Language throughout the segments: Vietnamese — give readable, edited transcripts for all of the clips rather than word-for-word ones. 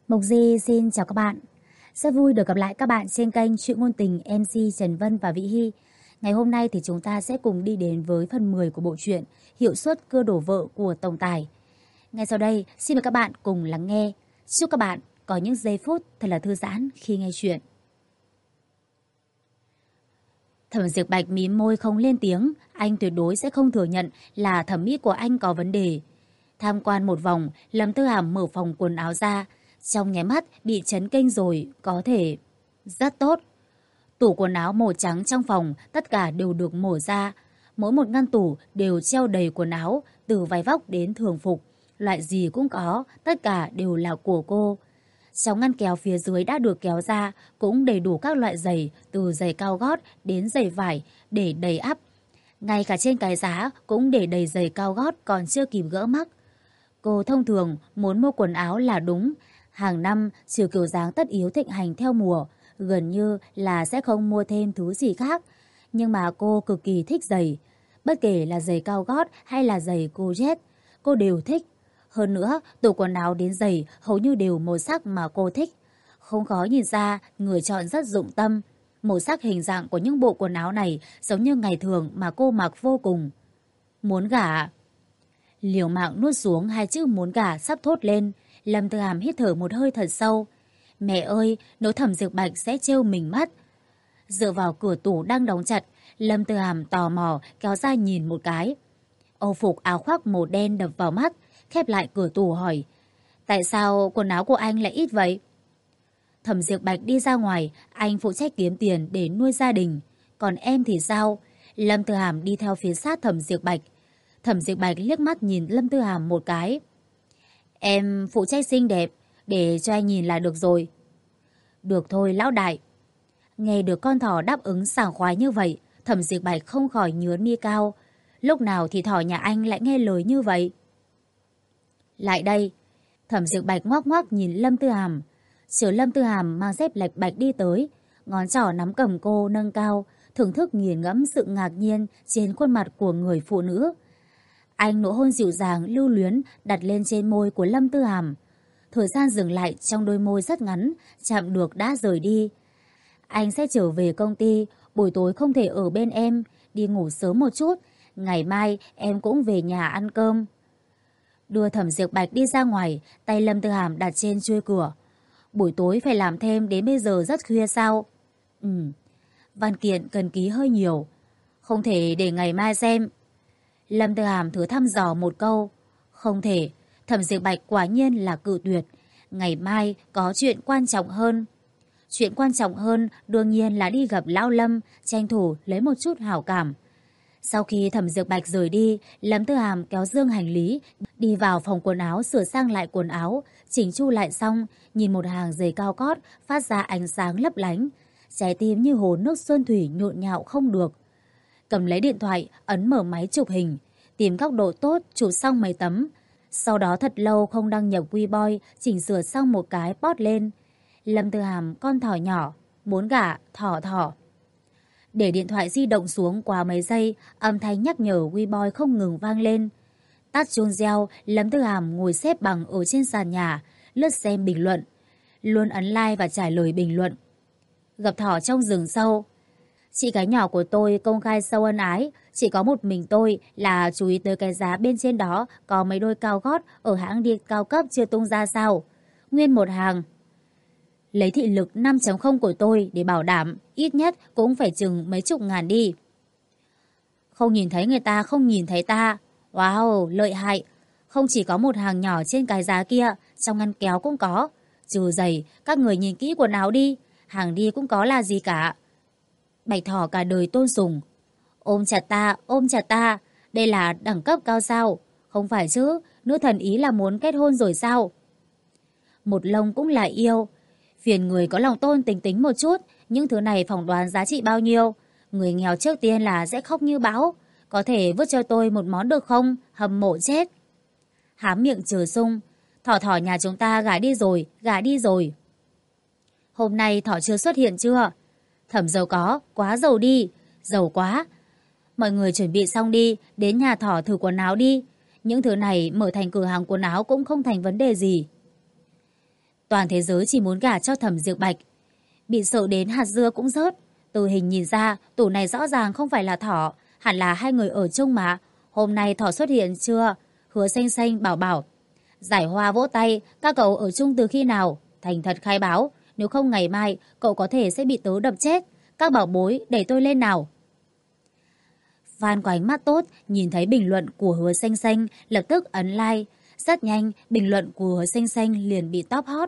Mộc Di xin chào các bạn. Rất vui được gặp lại các bạn trên kênh Chuyện Ngôn Tình MC Trần Vân và Vĩ Hy. Ngày hôm nay thì chúng ta sẽ cùng đi đến với phần 10 của bộ truyện Hiệu suất cưa đổ vợ của tổng tài. Ngay sau đây, xin mời các bạn cùng lắng nghe. Chúc các bạn có những giây phút thật là thư giãn khi nghe chuyện. Thẩm Diệp Bạch mím môi không lên tiếng, anh tuyệt đối sẽ không thừa nhận là thẩm mỹ của anh có vấn đề. Tham quan một vòng, Lâm Tư Hàm mở phòng quần áo ra, trong nháy mắt bị chấn kinh rồi, có thể rất tốt. Tủ quần áo màu trắng trong phòng tất cả đều được mở ra, mỗi một ngăn tủ đều treo đầy quần áo, từ váy vóc đến thường phục, loại gì cũng có, tất cả đều là của cô. Trong ngăn kéo phía dưới đã được kéo ra cũng đầy đủ các loại giày, từ giày cao gót đến giày vải để đầy ắp. Ngay cả trên cái giá cũng để đầy giày cao gót còn chưa kịp gỡ mắc. Cô thông thường muốn mua quần áo là đúng. Hàng năm, chiều kiểu dáng tất yếu thịnh hành theo mùa, gần như là sẽ không mua thêm thứ gì khác. Nhưng mà cô cực kỳ thích giày. Bất kể là giày cao gót hay là giày cô jet, cô đều thích. Hơn nữa, tủ quần áo đến giày hầu như đều màu sắc mà cô thích. Không khó nhìn ra, người chọn rất dụng tâm. Màu sắc hình dạng của những bộ quần áo này giống như ngày thường mà cô mặc vô cùng. Muốn gả. Liều mạng nuốt xuống hai chữ muốn gả sắp thốt lên. Lâm Tư Hàm hít thở một hơi thật sâu. Mẹ ơi, nếu Thẩm Diệp Bạch sẽ trêu mình mất. Dựa vào cửa tủ đang đóng chặt, Lâm Tư Hàm tò mò kéo ra nhìn một cái. Âu phục áo khoác màu đen đập vào mắt, khép lại cửa tủ hỏi. Tại sao quần áo của anh lại ít vậy? Thẩm Diệp Bạch đi ra ngoài, anh phụ trách kiếm tiền để nuôi gia đình. Còn em thì sao? Lâm Tư Hàm đi theo phía sát Thẩm Diệp Bạch. Thẩm Diệp Bạch liếc mắt nhìn Lâm Tư Hàm một cái. Em phụ trách xinh đẹp, để cho anh nhìn là được rồi. Được thôi lão đại. Nghe được con thỏ đáp ứng sảng khoái như vậy, Thẩm Diệp Bạch không khỏi nhướng mi cao. Lúc nào thì thỏ nhà anh lại nghe lời như vậy? Lại đây. Thẩm Diệp Bạch ngoắc ngoắc nhìn Lâm Tư Hàm. Chờ Lâm Tư Hàm mang dép lạch bạch đi tới, ngón trỏ nắm cầm cô nâng cao, thưởng thức nghiền ngẫm sự ngạc nhiên trên khuôn mặt của người phụ nữ. Anh nụ hôn dịu dàng lưu luyến đặt lên trên môi của Lâm Tư Hàm. Thời gian dừng lại trong đôi môi rất ngắn, chạm được đã rời đi. Anh sẽ trở về công ty, buổi tối không thể ở bên em, đi ngủ sớm một chút, ngày mai em cũng về nhà ăn cơm. Đưa Thẩm Diệp Bạch đi ra ngoài, tay Lâm Tư Hàm đặt trên chuôi cửa. Buổi tối phải làm thêm đến bây giờ rất khuya sao? Văn kiện cần ký hơi nhiều, không thể để ngày mai xem. Lâm Tư Hàm thử thăm dò một câu. Không thể. Thẩm Diệp Bạch quả nhiên là cự tuyệt. Ngày mai có chuyện quan trọng hơn. Chuyện quan trọng hơn đương nhiên là đi gặp Lão Lâm, tranh thủ lấy một chút hảo cảm. Sau khi Thẩm Diệp Bạch rời đi, Lâm Tư Hàm kéo dương hành lý, đi vào phòng quần áo sửa sang lại quần áo, chỉnh chu lại xong, nhìn một hàng giày cao gót phát ra ánh sáng lấp lánh. Trái tim như hồ nước xuân thủy nhộn nhạo không được. Cầm lấy điện thoại, ấn mở máy chụp hình, tìm góc độ tốt chụp xong mấy tấm. Sau đó thật lâu không đăng nhập WeBoy, chỉnh sửa xong một cái post lên. Lâm Tư Hàm con thỏ nhỏ, muốn gả thỏ thỏ. Để điện thoại di động xuống qua mấy giây, âm thanh nhắc nhở WeBoy không ngừng vang lên. Tắt chuông reo, Lâm Tư Hàm ngồi xếp bằng ở trên sàn nhà, lướt xem bình luận. Luôn ấn like và trả lời bình luận. Gặp thỏ trong rừng sâu. Chị gái nhỏ của tôi công khai sâu ân ái, chỉ có một mình tôi là chú ý tới cái giá bên trên đó có mấy đôi cao gót ở hãng đi cao cấp chưa tung ra sao. Nguyên một hàng. Lấy thị lực 5.0 của tôi để bảo đảm, ít nhất cũng phải chừng mấy chục ngàn đi. Không nhìn thấy người ta không nhìn thấy ta. Wow, lợi hại. Không chỉ có một hàng nhỏ trên cái giá kia, trong ngăn kéo cũng có. Trừ giày, các người nhìn kỹ quần áo đi. Hàng đi cũng có là gì cả. Bạch thỏ cả đời tôn sùng. Ôm chặt ta, ôm chặt ta. Đây là đẳng cấp cao sao? Không phải chứ, nữ thần ý là muốn kết hôn rồi sao? Một lông cũng là yêu. Phiền người có lòng tôn tính tính một chút. Những thứ này phỏng đoán giá trị bao nhiêu. Người nghèo trước tiên là sẽ khóc như bão. Có thể vứt cho tôi một món được không? Hâm mộ chết. Há miệng chờ sung. Thỏ thỏ nhà chúng ta gả đi rồi, gả đi rồi. Hôm nay thỏ chưa xuất hiện chưa? Thẩm giàu có, quá giàu đi. Giàu quá. Mọi người chuẩn bị xong đi, đến nhà thỏ thử quần áo đi. Những thứ này mở thành cửa hàng quần áo cũng không thành vấn đề gì. Toàn thế giới chỉ muốn gả cho Thẩm Diệp Bạch. Bị sợ đến hạt dưa cũng rớt. Từ hình nhìn ra, tủ này rõ ràng không phải là Thỏ, hẳn là hai người ở chung mà. Hôm nay Thỏ xuất hiện chưa? Hứa Xanh Xanh bảo. Giải Hoa vỗ tay, các cậu ở chung từ khi nào? Thành thật khai báo, nếu không ngày mai cậu có thể sẽ bị tớ đập chết. Các bảo bối đẩy tôi lên nào. Fan có ánh mắt tốt, nhìn thấy bình luận của Hứa Xanh Xanh, lập tức ấn like. Rất nhanh, bình luận của Hứa Xanh Xanh liền bị top hot.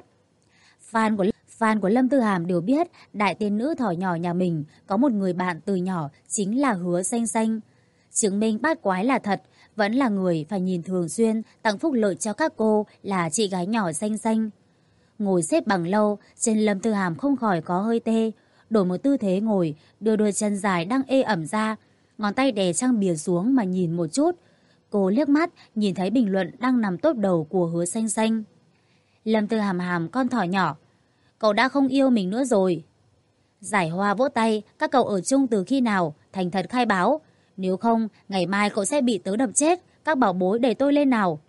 Fan của Lâm Tư Hàm đều biết đại tiên nữ Thỏ nhỏ nhà mình có một người bạn từ nhỏ chính là Hứa Xanh Xanh. Chứng minh bát quái là thật, vẫn là người phải nhìn thường xuyên tặng phúc lợi cho các cô là chị gái nhỏ Xanh Xanh. Ngồi xếp bằng lâu, trên Lâm Tư Hàm không khỏi có hơi tê, đổi một tư thế ngồi, đưa đôi chân dài đang ê ẩm ra, ngón tay đè trang bìa xuống mà nhìn một chút. Cô liếc mắt nhìn thấy bình luận đang nằm top đầu của Hứa Xanh Xanh. Lâm Tư Hàm hàm con thỏ nhỏ, cậu đã không yêu mình nữa rồi. Giải Hoa vỗ tay, các cậu ở chung từ khi nào? Thành thật khai báo. Nếu không, ngày mai cậu sẽ bị tớ đập chết. Các bảo bối đẩy tôi lên nào.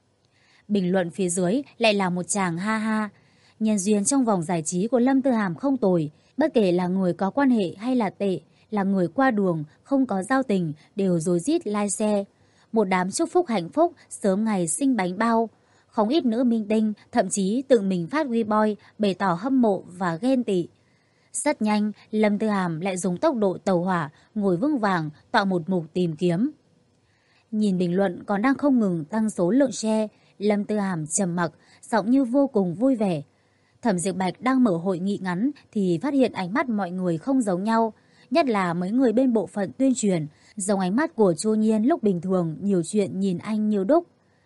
Bình luận phía dưới lại là một chàng ha ha. Nhân duyên trong vòng giải trí của Lâm Tư Hàm không tồi. Bất kể là người có quan hệ hay là tệ, là người qua đường, không có giao tình, đều rối rít like share. Một đám chúc phúc hạnh phúc, sớm ngày sinh bánh bao. Không ít nữ minh tinh, thậm chí tự mình phát WeBoy, bày tỏ hâm mộ và ghen tị. Rất nhanh, Lâm Tư Hàm lại dùng tốc độ tàu hỏa, ngồi vững vàng, tạo một mục tìm kiếm. Nhìn bình luận còn đang không ngừng tăng số lượng share, Lâm Tư Hàm trầm mặc, giọng như vô cùng vui vẻ. Thẩm Diệp Bạch đang mở hội nghị ngắn thì phát hiện ánh mắt mọi người không giống nhau, nhất là mấy người bên bộ phận tuyên truyền, giống ánh mắt của Chu Nhiên lúc bình thường nhiều chuyện nhìn anh nhiều đúc.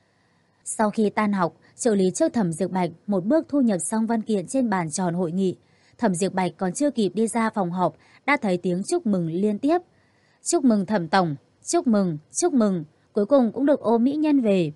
Sau khi tan học, trợ lý trước Thẩm Diệp Bạch một bước thu nhập xong văn kiện trên bàn tròn hội nghị. Thẩm Diệp Bạch còn chưa kịp đi ra phòng họp, đã thấy tiếng chúc mừng liên tiếp. Chúc mừng Thẩm Tổng, chúc mừng, cuối cùng cũng được ôm mỹ nhân về.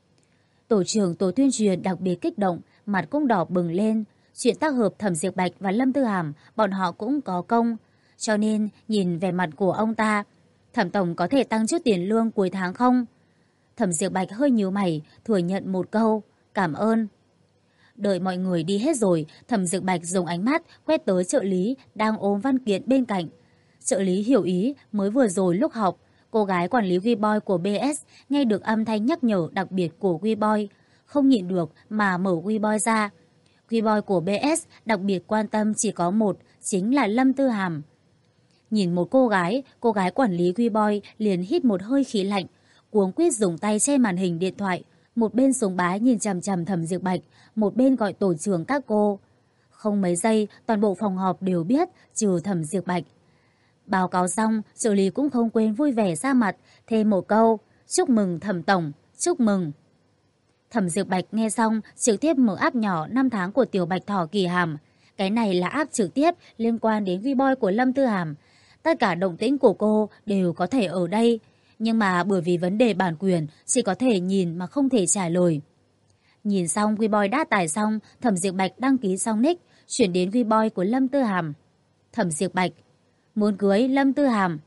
Tổ trưởng tổ tuyên truyền đặc biệt kích động, mặt cũng đỏ bừng lên. Chuyện tác hợp Thẩm Diệp Bạch và Lâm Tư Hàm, bọn họ cũng có công. Cho nên, nhìn vẻ mặt của ông ta, Thẩm Tổng có thể tăng chút tiền lương cuối tháng không? Thẩm Diệp Bạch hơi nhíu mày, thừa nhận một câu, cảm ơn. Đợi mọi người đi hết rồi, Thẩm Diệp Bạch dùng ánh mắt quét tới trợ lý đang ôm văn kiện bên cạnh. Trợ lý hiểu ý, mới vừa rồi lúc họp, cô gái quản lý WeBoy của BS nghe được âm thanh nhắc nhở đặc biệt của WeBoy, không nhịn được mà mở WeBoy ra. WeBoy của BS đặc biệt quan tâm chỉ có một, chính là Lâm Tư Hàm. Nhìn một cô gái quản lý WeBoy liền hít một hơi khí lạnh, cuống quýt dùng tay che màn hình điện thoại, một bên sùng bái nhìn chằm chằm Thẩm Diệp Bạch, một bên gọi tổ trưởng các cô. Không mấy giây, toàn bộ phòng họp đều biết, trừ Thẩm Diệp Bạch. Báo cáo xong, trợ lý cũng không quên vui vẻ ra mặt, thêm một câu, chúc mừng Thẩm Tổng, chúc mừng. Thẩm Diệp Bạch nghe xong, trực tiếp mở app nhỏ 5 tháng của Tiểu Bạch Thỏ Kỳ Hàm. Cái này là app trực tiếp liên quan đến WeBoy của Lâm Tư Hàm. Tất cả động tĩnh của cô đều có thể ở đây. Nhưng mà bởi vì vấn đề bản quyền, chỉ có thể nhìn mà không thể trả lời. Nhìn xong WeBoy đã tải xong, Thẩm Diệp Bạch đăng ký xong nick, chuyển đến WeBoy của Lâm Tư Hàm. Thẩm Diệp Bạch, muốn cưới Lâm Tư Hàm.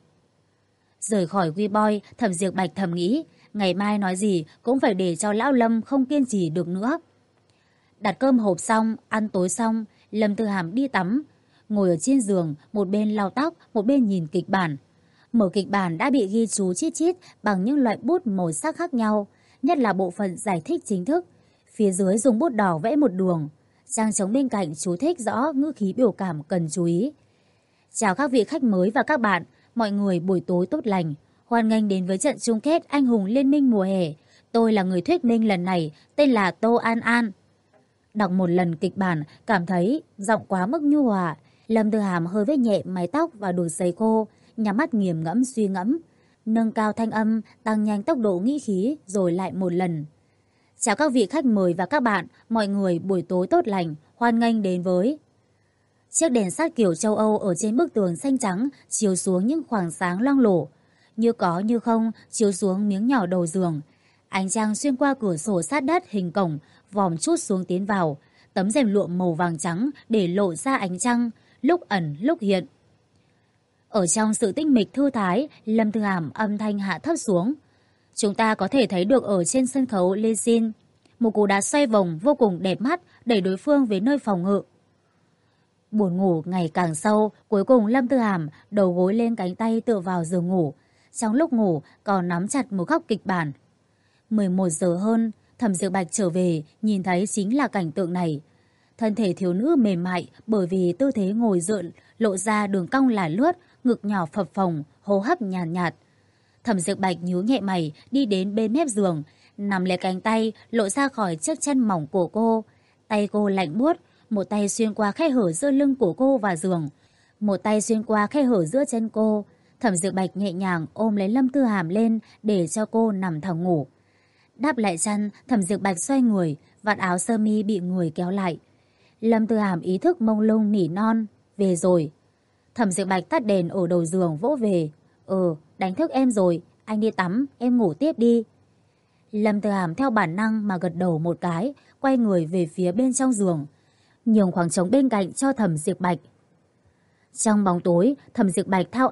Rời khỏi WeBoy, Thẩm Diệp Bạch thầm nghĩ, ngày mai nói gì cũng phải để cho lão Lâm không kiên trì được nữa. Đặt cơm hộp xong, ăn tối xong, Lâm Tư Hàm đi tắm. Ngồi ở trên giường, một bên lau tóc, một bên nhìn kịch bản. Mở kịch bản đã bị ghi chú chít chít bằng những loại bút màu sắc khác nhau, nhất là bộ phận giải thích chính thức. Phía dưới dùng bút đỏ vẽ một đường. Trang trống bên cạnh chú thích rõ ngữ khí biểu cảm cần chú ý. Chào các vị khách mới và các bạn, mọi người buổi tối tốt lành. Hoan nghênh đến với trận chung kết Anh hùng Liên minh mùa hè. Tôi là người thuyết minh lần này, tên là Tô An An. Đọc một lần kịch bản, cảm thấy giọng quá mức nhu hòa. Lâm Tư Hàm hơi vết nhẹ mái tóc và đuôi sấy khô, nhắm mắt nghiền ngẫm suy ngẫm, nâng cao thanh âm, tăng nhanh tốc độ nghĩ khí, rồi lại một lần. Chào các vị khách mời và các bạn, mọi người buổi tối tốt lành, hoan nghênh đến với. Chiếc đèn sắt kiểu châu Âu ở trên bức tường xanh trắng chiếu xuống những khoảng sáng loang lổ, như có như không chiếu xuống miếng nhỏ đầu giường. Ánh trăng xuyên qua cửa sổ sát đất hình cổng, vòm chút xuống tiến vào, tấm rèm lụa màu vàng trắng để lộ ra ánh trăng, lúc ẩn lúc hiện. Ở trong sự tĩnh mịch thư thái, Lâm Tư Hàm âm thanh hạ thấp xuống. Chúng ta có thể thấy được ở trên sân khấu Lê Xin, Một cú đá xoay vòng vô cùng đẹp mắt đẩy đối phương về nơi phòng ngự. Buồn ngủ ngày càng sâu, cuối cùng Lâm Tư Hàm đầu gối lên cánh tay tựa vào giường ngủ. Trong lúc ngủ còn nắm chặt một góc kịch bản. 11 giờ hơn, Thẩm Diệp Bạch trở về, nhìn thấy chính là cảnh tượng này. Thân thể thiếu nữ mềm mại bởi vì tư thế ngồi dựa lộ ra đường cong là lướt, ngực nhỏ phập phồng, hô hấp nhàn nhạt. Thẩm Diệp Bạch nhíu nhẹ mày đi đến bên mép giường, nắm lấy cánh tay lộ ra khỏi chiếc chân mỏng của cô. Tay cô lạnh buốt, một tay xuyên qua khe hở giữa lưng của cô và giường, một tay xuyên qua khe hở giữa chân cô. Thẩm Diệp Bạch nhẹ nhàng ôm lấy Lâm Tư Hàm lên để cho cô nằm thẳng ngủ. Đắp lại chăn, Thẩm Diệp Bạch xoay người, vạt áo sơ mi bị người kéo lại. Lâm Tư Hàm ý thức mông lung nỉ non, về rồi. Thẩm Diệp Bạch tắt đèn ở đầu giường vỗ về. Đánh thức em rồi, anh đi tắm, em ngủ tiếp đi. Lâm Tư Hàm theo bản năng mà gật đầu một cái, quay người về phía bên trong giường, nhường khoảng trống bên cạnh cho Thẩm Diệp Bạch. Trong bóng tối, Thẩm Diệp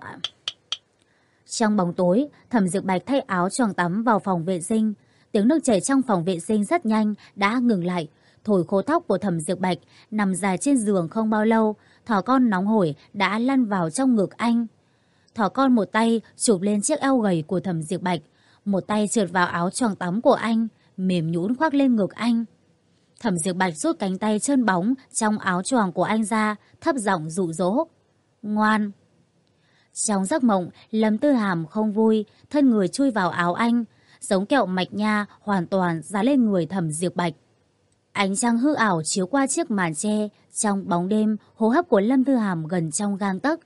Bạch thay áo choàng tắm vào phòng vệ sinh. Tiếng nước chảy trong phòng vệ sinh rất nhanh đã ngừng lại, thổi khô tóc của Thẩm Diệp Bạch. Nằm dài trên giường không bao lâu, thỏ con nóng hổi đã lăn vào trong ngực anh. Thỏ con một tay chụp lên chiếc eo gầy của Thẩm Diệp Bạch, một tay trượt vào áo choàng tắm của anh, mềm nhũn khoác lên ngực anh. Thẩm Diệp Bạch rút cánh tay trơn bóng trong áo choàng của anh ra, thấp giọng dụ dỗ. Ngoan. Trong giấc mộng, Lâm Tư Hàm không vui, thân người chui vào áo anh, giống kẹo mạch nha hoàn toàn dán lên người Thẩm Diệp Bạch. Ánh trăng hư ảo chiếu qua chiếc màn che, trong bóng đêm, hô hấp của Lâm Tư Hàm gần trong gang tấc,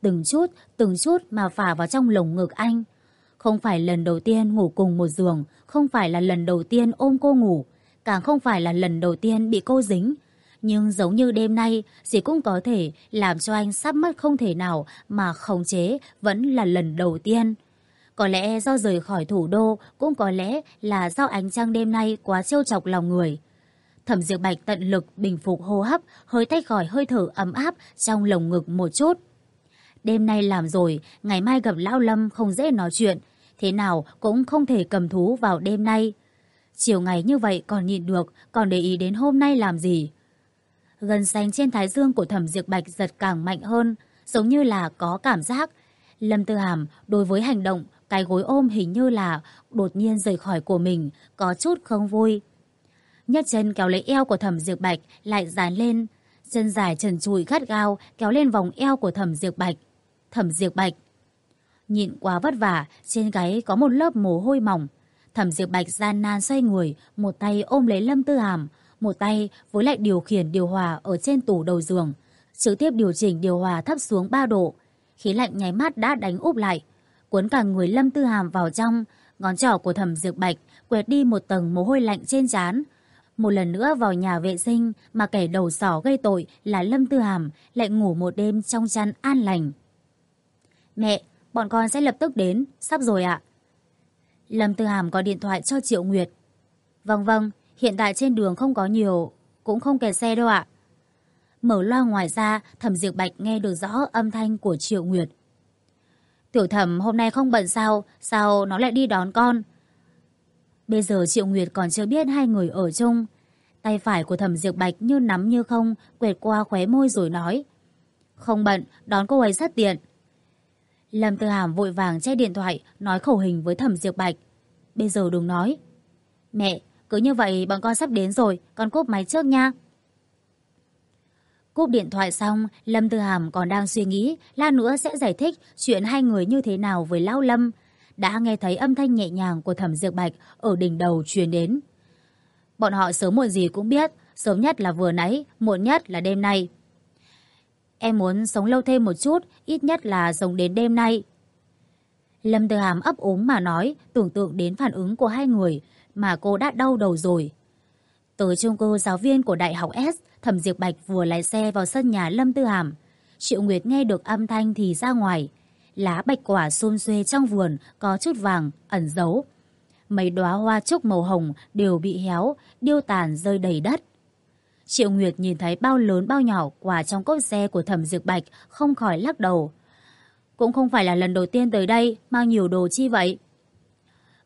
từng chút mà phả vào trong lồng ngực anh. Không phải lần đầu tiên ngủ cùng một giường, không phải là lần đầu tiên ôm cô ngủ, càng không phải là lần đầu tiên bị cô dính. Nhưng giống như đêm nay, gì cũng có thể làm cho anh sắp mất không thể nào mà khống chế, vẫn là lần đầu tiên. Có lẽ do rời khỏi thủ đô, cũng có lẽ là do ánh trăng đêm nay quá trêu chọc lòng người. Thẩm Diệp Bạch tận lực bình phục hô hấp, hơi tách khỏi hơi thở ấm áp trong lồng ngực một chút. Đêm nay làm rồi, ngày mai gặp Lão Lâm không dễ nói chuyện, thế nào cũng không thể cầm thú vào đêm nay. Chiều ngày như vậy còn nhịn được, còn để ý đến hôm nay làm gì? Gân xanh trên thái dương của Thẩm Diệp Bạch giật càng mạnh hơn, giống như là có cảm giác. Lâm Tư Hàm đối với hành động cái gối ôm hình như là đột nhiên rời khỏi của mình, có chút không vui. Nhấc chân kéo lấy eo của Thẩm Diệp Bạch lại dán lên, chân dài trần trụi gắt gao kéo lên vòng eo của Thẩm Diệp Bạch. Thẩm Diệp Bạch nhịn quá vất vả, trên gáy có một lớp mồ hôi mỏng. Thẩm Diệp Bạch gian nan xoay người, một tay ôm lấy Lâm Tư Hàm, một tay với lại điều khiển điều hòa ở trên tủ đầu giường, trực tiếp điều chỉnh điều hòa thấp xuống 3 độ. Khí lạnh nháy mắt đã đánh úp lại, cuốn cả người Lâm Tư Hàm vào trong. Ngón trỏ của Thẩm Diệp Bạch quẹt đi một tầng mồ hôi lạnh trên trán. Một lần nữa vào nhà vệ sinh, mà kẻ đầu sỏ gây tội là Lâm Tư Hàm lại ngủ một đêm trong chăn an lành. Mẹ, bọn con sẽ lập tức đến, sắp rồi ạ. Lâm Tư Hàm có điện thoại cho Triệu Nguyệt. Vâng, hiện tại trên đường không có nhiều, cũng không kẹt xe đâu ạ. Mở loa ngoài ra, Thẩm Diệp Bạch nghe được rõ âm thanh của Triệu Nguyệt. Tiểu Thẩm hôm nay không bận sao nó lại đi đón con? Bây giờ Triệu Nguyệt còn chưa biết hai người ở chung. Tay phải của Thẩm Diệp Bạch như nắm như không, quẹt qua khóe môi rồi nói. Không bận, đón cô ấy rất tiện. Lâm Tư Hàm vội vàng che điện thoại, nói khẩu hình với Thẩm Diệp Bạch. Bây giờ đừng nói. Mẹ, cứ như vậy bọn con sắp đến rồi, con cúp máy trước nha. Cúp điện thoại xong, Lâm Tư Hàm còn đang suy nghĩ lát nữa sẽ giải thích chuyện hai người như thế nào với Lão Lâm. Đã nghe thấy âm thanh nhẹ nhàng của Thẩm Diệp Bạch ở đỉnh đầu truyền đến. Bọn họ sớm muộn gì cũng biết, sớm nhất là vừa nãy, muộn nhất là đêm nay. Em muốn sống lâu thêm một chút, ít nhất là sống đến đêm nay. Lâm Tư Hàm ấp úng mà nói, tưởng tượng đến phản ứng của hai người mà cô đã đau đầu rồi. Tới chung cư giáo viên của Đại học S, Thẩm Diệp Bạch vừa lái xe vào sân nhà Lâm Tư Hàm. Triệu Nguyệt nghe được âm thanh thì ra ngoài. Lá bạch quả xum xuê trong vườn có chút vàng, ẩn giấu. Mấy đóa hoa trúc màu hồng đều bị héo, điêu tàn rơi đầy đất. Triệu Nguyệt nhìn thấy bao lớn bao nhỏ quả trong cốp xe của Thẩm Diệp Bạch, không khỏi lắc đầu. Cũng không phải là lần đầu tiên tới đây, mang nhiều đồ chi vậy?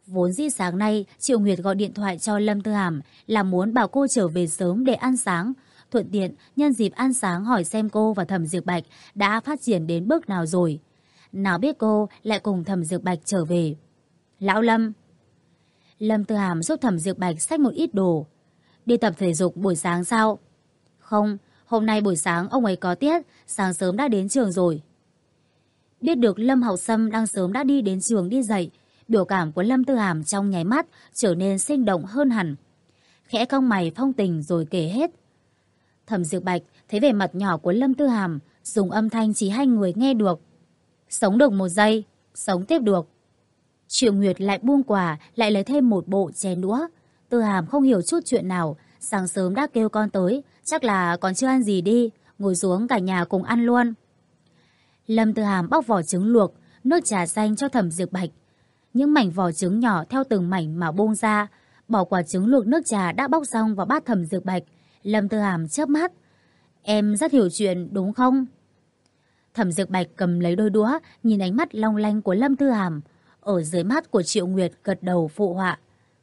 Vốn dĩ sáng nay, Triệu Nguyệt gọi điện thoại cho Lâm Tư Hàm là muốn bảo cô trở về sớm để ăn sáng. Thuận tiện, nhân dịp ăn sáng hỏi xem cô và Thẩm Diệp Bạch đã phát triển đến bước nào rồi. Nào biết cô lại cùng Thẩm Diệp Bạch trở về. Lão Lâm. Lâm Tư Hàm giúp Thẩm Diệp Bạch xách một ít đồ. Đi tập thể dục buổi sáng sao? Không, hôm nay buổi sáng ông ấy có tiết, sáng sớm đã đến trường rồi. Biết được Lâm Học Sâm đang sớm đã đi đến trường đi dạy, biểu cảm của Lâm Tư Hàm trong nháy mắt trở nên sinh động hơn hẳn. Khẽ cong mày phong tình rồi kể hết. Thẩm Diệp Bạch thấy vẻ mặt nhỏ của Lâm Tư Hàm, dùng âm thanh chỉ hai người nghe được. Sống được một giây, sống tiếp được. Triệu Nguyệt lại buông quà, lại lấy thêm một bộ chén đũa. Tư Hàm không hiểu chút chuyện nào, sáng sớm đã kêu con tới, chắc là còn chưa ăn gì đi, ngồi xuống cả nhà cùng ăn luôn. Lâm Tư Hàm bóc vỏ trứng luộc, nước trà xanh cho Thẩm Diệp Bạch. Những mảnh vỏ trứng nhỏ theo từng mảnh mà bung ra, bỏ quả trứng luộc nước trà đã bóc xong vào bát Thẩm Diệp Bạch. Lâm Tư Hàm chớp mắt. Em rất hiểu chuyện đúng không? Thẩm Diệp Bạch cầm lấy đôi đũa, nhìn ánh mắt long lanh của Lâm Tư Hàm. Ở dưới mắt của Triệu Nguyệt gật đầu phụ họa.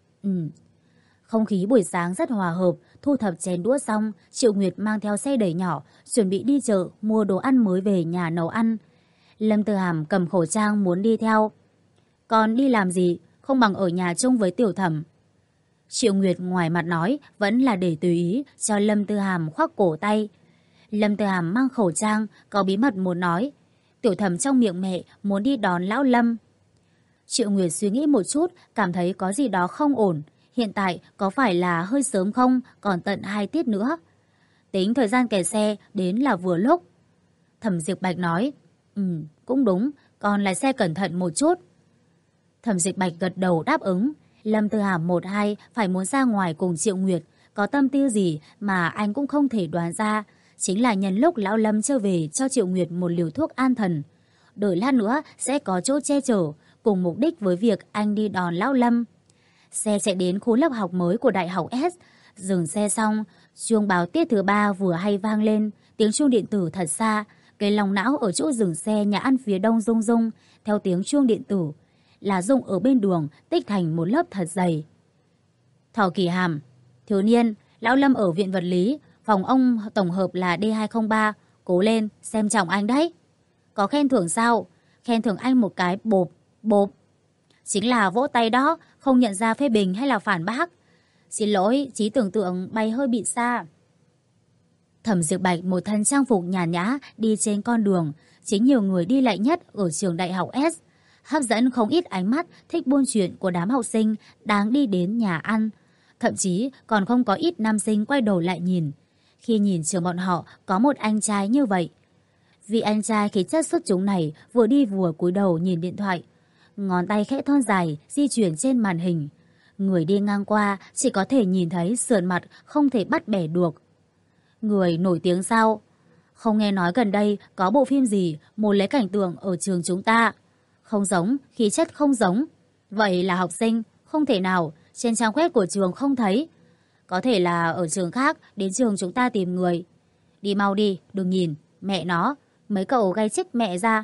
Không khí buổi sáng rất hòa hợp, thu thập chén đũa xong, Triệu Nguyệt mang theo xe đẩy nhỏ, chuẩn bị đi chợ mua đồ ăn mới về nhà nấu ăn. Lâm Tư Hàm cầm khẩu trang muốn đi theo. Còn đi làm gì, không bằng ở nhà chung với Tiểu Thẩm. Triệu Nguyệt ngoài mặt nói vẫn là để tùy ý cho Lâm Tư Hàm khoác cổ tay. Lâm Tư Hàm mang khẩu trang, có bí mật muốn nói. Tiểu Thẩm trong miệng mẹ muốn đi đón lão Lâm. Triệu Nguyệt suy nghĩ một chút, cảm thấy có gì đó không ổn. Hiện tại có phải là hơi sớm không, còn tận 2 tiết nữa. Tính thời gian kẹt xe đến là vừa lúc. Thẩm Diệp Bạch nói, cũng đúng, còn lái xe cẩn thận một chút. Thẩm Diệp Bạch gật đầu đáp ứng. Lâm Tư Hàm 1-2 phải muốn ra ngoài cùng Triệu Nguyệt, có tâm tư gì mà anh cũng không thể đoán ra. Chính là nhân lúc lão Lâm trở về cho Triệu Nguyệt một liều thuốc an thần. Đợi lát nữa sẽ có chỗ che chở, cùng mục đích với việc anh đi đón lão Lâm. Xe chạy đến khu lớp học mới của Đại học S. Dừng xe xong, chuông báo tiết thứ 3 vừa hay vang lên, tiếng chuông điện tử thật xa. Cái lòng não ở chỗ dừng xe nhà ăn phía đông rung rung, theo tiếng chuông điện tử. Lá rụng ở bên đường tích thành một lớp thật dày. Thỏ Kỳ Hàm, thiếu niên, lão Lâm ở viện vật lý, phòng ông tổng hợp là D203, cố lên, xem trọng anh đấy. Có khen thưởng sao? Khen thưởng anh một cái bộp, bộp. Chính là vỗ tay đó, không nhận ra phê bình hay là phản bác. Xin lỗi, trí tưởng tượng bay hơi bị xa. Thẩm Diệp Bạch một thân trang phục nhàn nhã đi trên con đường, chính nhiều người đi lại nhất ở trường Đại học S. Hấp dẫn không ít ánh mắt thích buôn chuyện của đám học sinh đang đi đến nhà ăn. Thậm chí còn không có ít nam sinh quay đầu lại nhìn. Khi nhìn trường bọn họ có một anh trai như vậy. Vì anh trai khí chất xuất chúng này vừa đi vừa cúi đầu nhìn điện thoại. Ngón tay khẽ thon dài di chuyển trên màn hình. Người đi ngang qua chỉ có thể nhìn thấy sườn mặt không thể bắt bẻ được. Người nổi tiếng sao? Không nghe nói gần đây có bộ phim gì muốn lấy cảnh tượng ở trường chúng ta. Không giống, khí chất không giống. Vậy là học sinh, không thể nào, trên trang web của trường không thấy. Có thể là ở trường khác, đến trường chúng ta tìm người. Đi mau đi, đừng nhìn, mẹ nó, mấy cậu gay chích mẹ ra.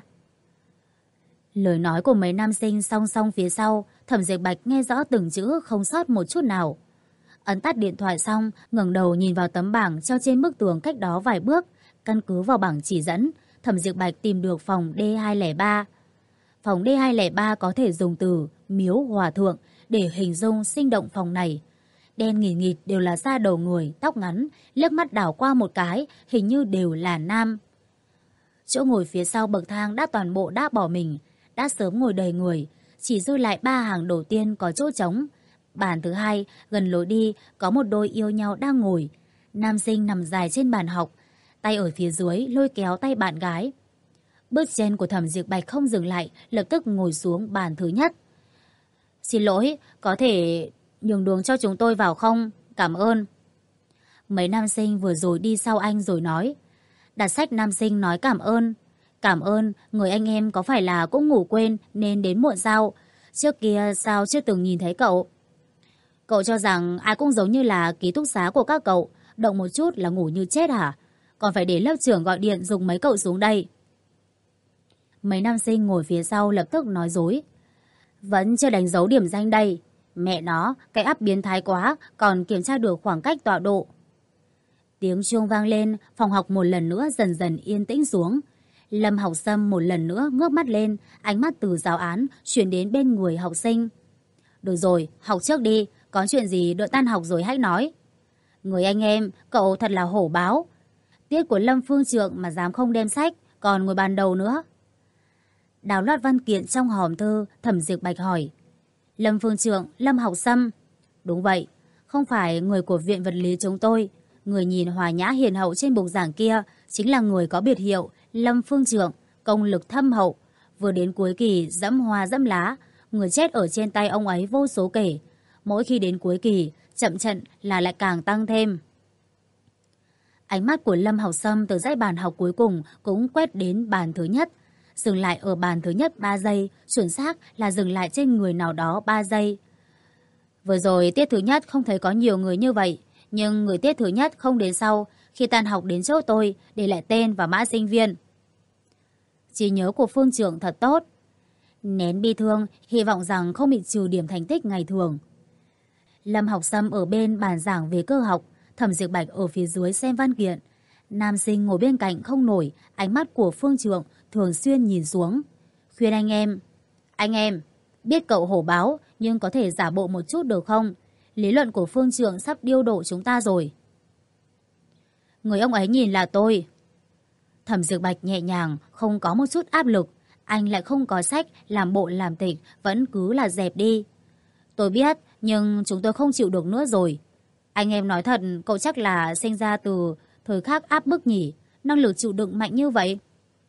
Lời nói của mấy nam sinh song song phía sau, Thẩm Diệp Bạch nghe rõ từng chữ không sót một chút nào. Ấn tắt điện thoại xong, ngẩng đầu nhìn vào tấm bảng treo trên bức tường cách đó vài bước. Căn cứ vào bảng chỉ dẫn, Thẩm Diệp Bạch tìm được phòng D203. Phòng D203 có thể dùng từ miếu hòa thượng để hình dung sinh động phòng này. Đen nghỉ nghịt đều là da đầu người, tóc ngắn, liếc mắt đảo qua một cái, hình như đều là nam. Chỗ ngồi phía sau bậc thang đã toàn bộ đã bỏ mình, đã sớm ngồi đầy người, chỉ dư lại 3 hàng đầu tiên có chỗ trống. Bàn thứ 2, gần lối đi, có một đôi yêu nhau đang ngồi. Nam sinh nằm dài trên bàn học, tay ở phía dưới lôi kéo tay bạn gái. Bước chân của Thẩm Diệp Bạch không dừng lại, lập tức ngồi xuống bàn thứ nhất. Xin lỗi, có thể nhường đường cho chúng tôi vào không? Cảm ơn. Mấy nam sinh vừa rồi đi sau anh rồi nói. Đặt sách nam sinh nói cảm ơn. Cảm ơn, người anh em có phải là cũng ngủ quên nên đến muộn sao? Trước kia sao chưa từng nhìn thấy cậu? Cậu cho rằng ai cũng giống như là ký túc xá của các cậu, động một chút là ngủ như chết hả? Còn phải để lớp trưởng gọi điện dùng mấy cậu xuống đây. Mấy nam sinh ngồi phía sau lập tức nói dối. Vẫn chưa đánh dấu điểm danh đây. Mẹ nó, cái áp biến thái quá, còn kiểm tra được khoảng cách tọa độ. Tiếng chuông vang lên, phòng học một lần nữa dần dần yên tĩnh xuống. Lâm Học Sâm một lần nữa ngước mắt lên, ánh mắt từ giáo án chuyển đến bên người học sinh. Được rồi, học trước đi, có chuyện gì đợi tan học rồi hãy nói. Người anh em, cậu thật là hổ báo. Tiết của Lâm Phương Trượng mà dám không đem sách, còn ngồi bàn đầu nữa. Đào loạt văn kiện trong hòm thư, Thẩm Diệp Bạch hỏi. Lâm Phương Trượng, Lâm Học Sâm. Đúng vậy, không phải người của viện vật lý chúng tôi. Người nhìn hòa nhã hiền hậu trên bục giảng kia chính là người có biệt hiệu Lâm Phương Trượng, công lực thâm hậu. Vừa đến cuối kỳ dẫm hoa dẫm lá, người chết ở trên tay ông ấy vô số kể. Mỗi khi đến cuối kỳ, chậm trận là lại càng tăng thêm. Ánh mắt của Lâm Học Sâm từ dãy bàn học cuối cùng cũng quét đến bàn thứ nhất. Dừng lại ở bàn thứ nhất 3 giây, chuẩn xác là dừng lại trên người nào đó 3 giây. Vừa rồi tiết thứ nhất không thấy có nhiều người như vậy, nhưng người tiết thứ nhất không đến sau, khi tan học đến chỗ tôi để lại tên và mã sinh viên. Trí nhớ của Phương Trượng thật tốt. Nén bi thương, hy vọng rằng không bị trừ điểm thành tích ngày thường. Lâm Học Sâm ở bên bàn giảng về cơ học, Thẩm Diệp Bạch ở phía dưới xem văn kiện. Nam sinh ngồi bên cạnh không nổi, ánh mắt của Phương Trượng thường xuyên nhìn xuống. Khuyên anh em, biết cậu hổ báo nhưng có thể giả bộ một chút được không? Lý luận của Phương Trượng sắp điêu đổ chúng ta rồi. Người ông ấy nhìn là tôi. Thẩm Diệp Bạch nhẹ nhàng, không có một chút áp lực. Anh lại không có sách, làm bộ làm tịch, vẫn cứ là dẹp đi. Tôi biết, nhưng chúng tôi không chịu được nữa rồi. Anh em nói thật, cậu chắc là sinh ra từ thời khắc áp bức nhỉ, năng lực chịu đựng mạnh như vậy.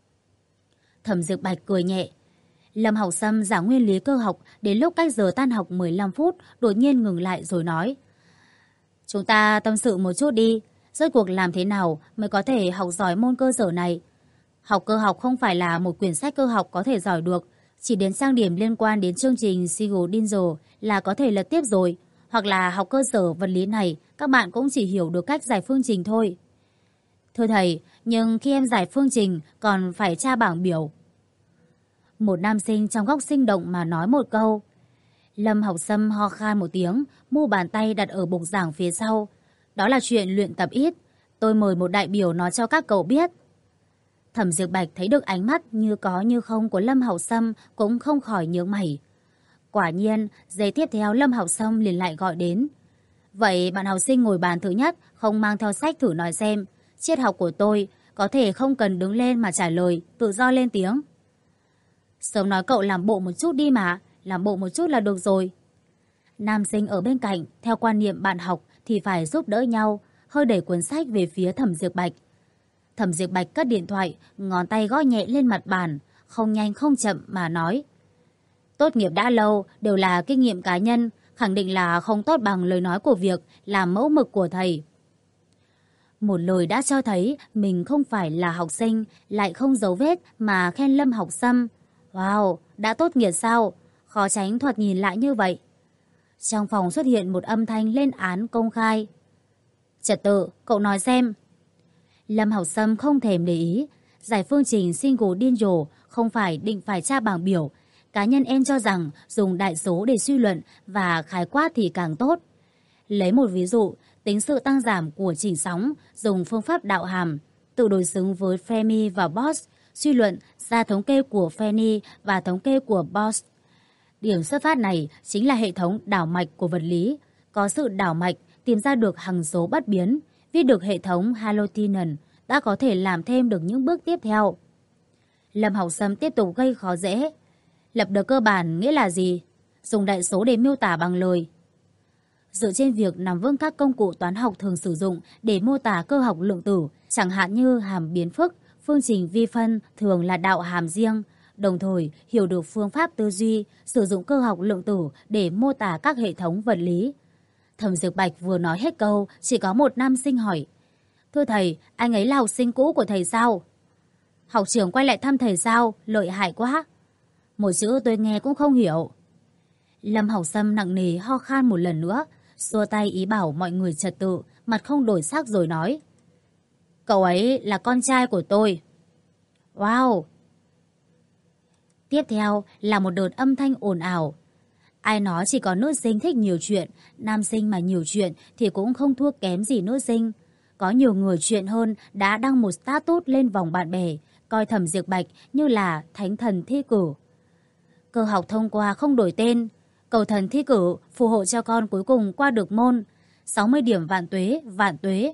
Thẩm Diệp Bạch cười nhẹ. Lâm Học Sâm giảng nguyên lý cơ học đến lúc cách giờ tan học 15 phút, đột nhiên ngừng lại rồi nói. Chúng ta tâm sự một chút đi, rốt cuộc làm thế nào mới có thể học giỏi môn cơ sở này. Học cơ học không phải là một quyển sách cơ học có thể giỏi được, chỉ đến trang điểm liên quan đến chương trình Siegel Dinger là có thể lật tiếp rồi. Hoặc là học cơ sở vật lý này, các bạn cũng chỉ hiểu được cách giải phương trình thôi. Thưa thầy, nhưng khi em giải phương trình còn phải tra bảng biểu. Một nam sinh trong góc sinh động mà nói một câu. Lâm Học Sâm ho khan một tiếng, mu bàn tay đặt ở bục giảng phía sau. Đó là chuyện luyện tập ít. Tôi mời một đại biểu nói cho các cậu biết. Thẩm Diệp Bạch thấy được ánh mắt như có như không của Lâm Học Sâm cũng không khỏi nhướng mày. Quả nhiên, giây tiếp theo Lâm Học Sâm liền lại gọi đến. Vậy bạn học sinh ngồi bàn thứ nhất không mang theo sách thử nói xem. Triết học của tôi có thể không cần đứng lên mà trả lời, tự do lên tiếng. Sớm nói cậu làm bộ một chút đi mà, làm bộ một chút là được rồi. Nam sinh ở bên cạnh, theo quan niệm bạn học thì phải giúp đỡ nhau, hơi đẩy cuốn sách về phía Thẩm Diệp Bạch. Thẩm Diệp Bạch cất điện thoại, ngón tay gõ nhẹ lên mặt bàn, không nhanh không chậm mà nói. Tốt nghiệp đã lâu, đều là kinh nghiệm cá nhân, khẳng định là không tốt bằng lời nói của việc làm mẫu mực của thầy. Một lời đã cho thấy mình không phải là học sinh, lại không giấu vết mà khen Lâm Học Sâm. Wow, đã tốt nghiệp sao? Khó tránh thoạt nhìn lại như vậy. Trong phòng xuất hiện một âm thanh lên án công khai. Trật tự, cậu nói xem. Lâm Học Sâm không thèm để ý. Giải phương trình Siegel Dinger không phải định phải tra bảng biểu. Cá nhân em cho rằng dùng đại số để suy luận và khái quát thì càng tốt. Lấy một ví dụ, tính sự tăng giảm của chỉnh sóng dùng phương pháp đạo hàm, tự đối xứng với Fermi và Bosch, suy luận ra thống kê của Fermi và thống kê của Bosch. Điểm xuất phát này chính là hệ thống đảo mạch của vật lý. Có sự đảo mạch tìm ra được hằng số bất biến, viết được hệ thống Hamiltonian đã có thể làm thêm được những bước tiếp theo. Lâm Học Sâm tiếp tục gây khó dễ. Lập được cơ bản nghĩa là gì? Dùng đại số để miêu tả bằng lời. Dựa trên việc nắm vững các công cụ toán học thường sử dụng để mô tả cơ học lượng tử, chẳng hạn như hàm biến phức, phương trình vi phân thường là đạo hàm riêng, đồng thời hiểu được phương pháp tư duy, sử dụng cơ học lượng tử để mô tả các hệ thống vật lý. Thẩm Diệp Bạch vừa nói hết câu, chỉ có một nam sinh hỏi. Thưa thầy, anh ấy là học sinh cũ của thầy sao? Học trưởng quay lại thăm thầy sao? Lợi hại quá. Một chữ tôi nghe cũng không hiểu. Lâm Học Sâm nặng nề ho khan một lần nữa, xua tay ý bảo mọi người trật tự, mặt không đổi sắc rồi nói. Cậu ấy là con trai của tôi. Wow! Tiếp theo là một đợt âm thanh ồn ào. Ai nói chỉ có nữ sinh thích nhiều chuyện, nam sinh mà nhiều chuyện thì cũng không thua kém gì nữ sinh. Có nhiều người chuyện hơn đã đăng một status lên vòng bạn bè, coi Thẩm Diệp Bạch như là thánh thần thi cử. Cơ học thông qua không đổi tên, cầu thần thi cử phù hộ cho con cuối cùng qua được môn. 60 điểm vạn tuế, vạn tuế.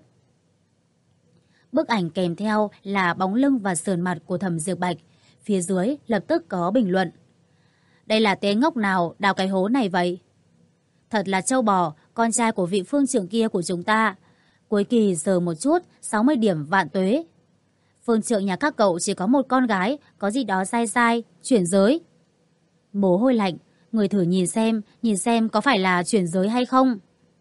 Bức ảnh kèm theo là bóng lưng và sườn mặt của Thẩm Diệp Bạch. Phía dưới lập tức có bình luận. Đây là tên ngốc nào đào cái hố này vậy? Thật là trâu bò, con trai của vị phương trưởng kia của chúng ta. Cuối kỳ giờ một chút, 60 điểm vạn tuế. Phương trưởng nhà các cậu chỉ có một con gái, có gì đó sai sai, chuyển giới. Mồ hôi lạnh, người thử nhìn xem có phải là chuyển giới hay không.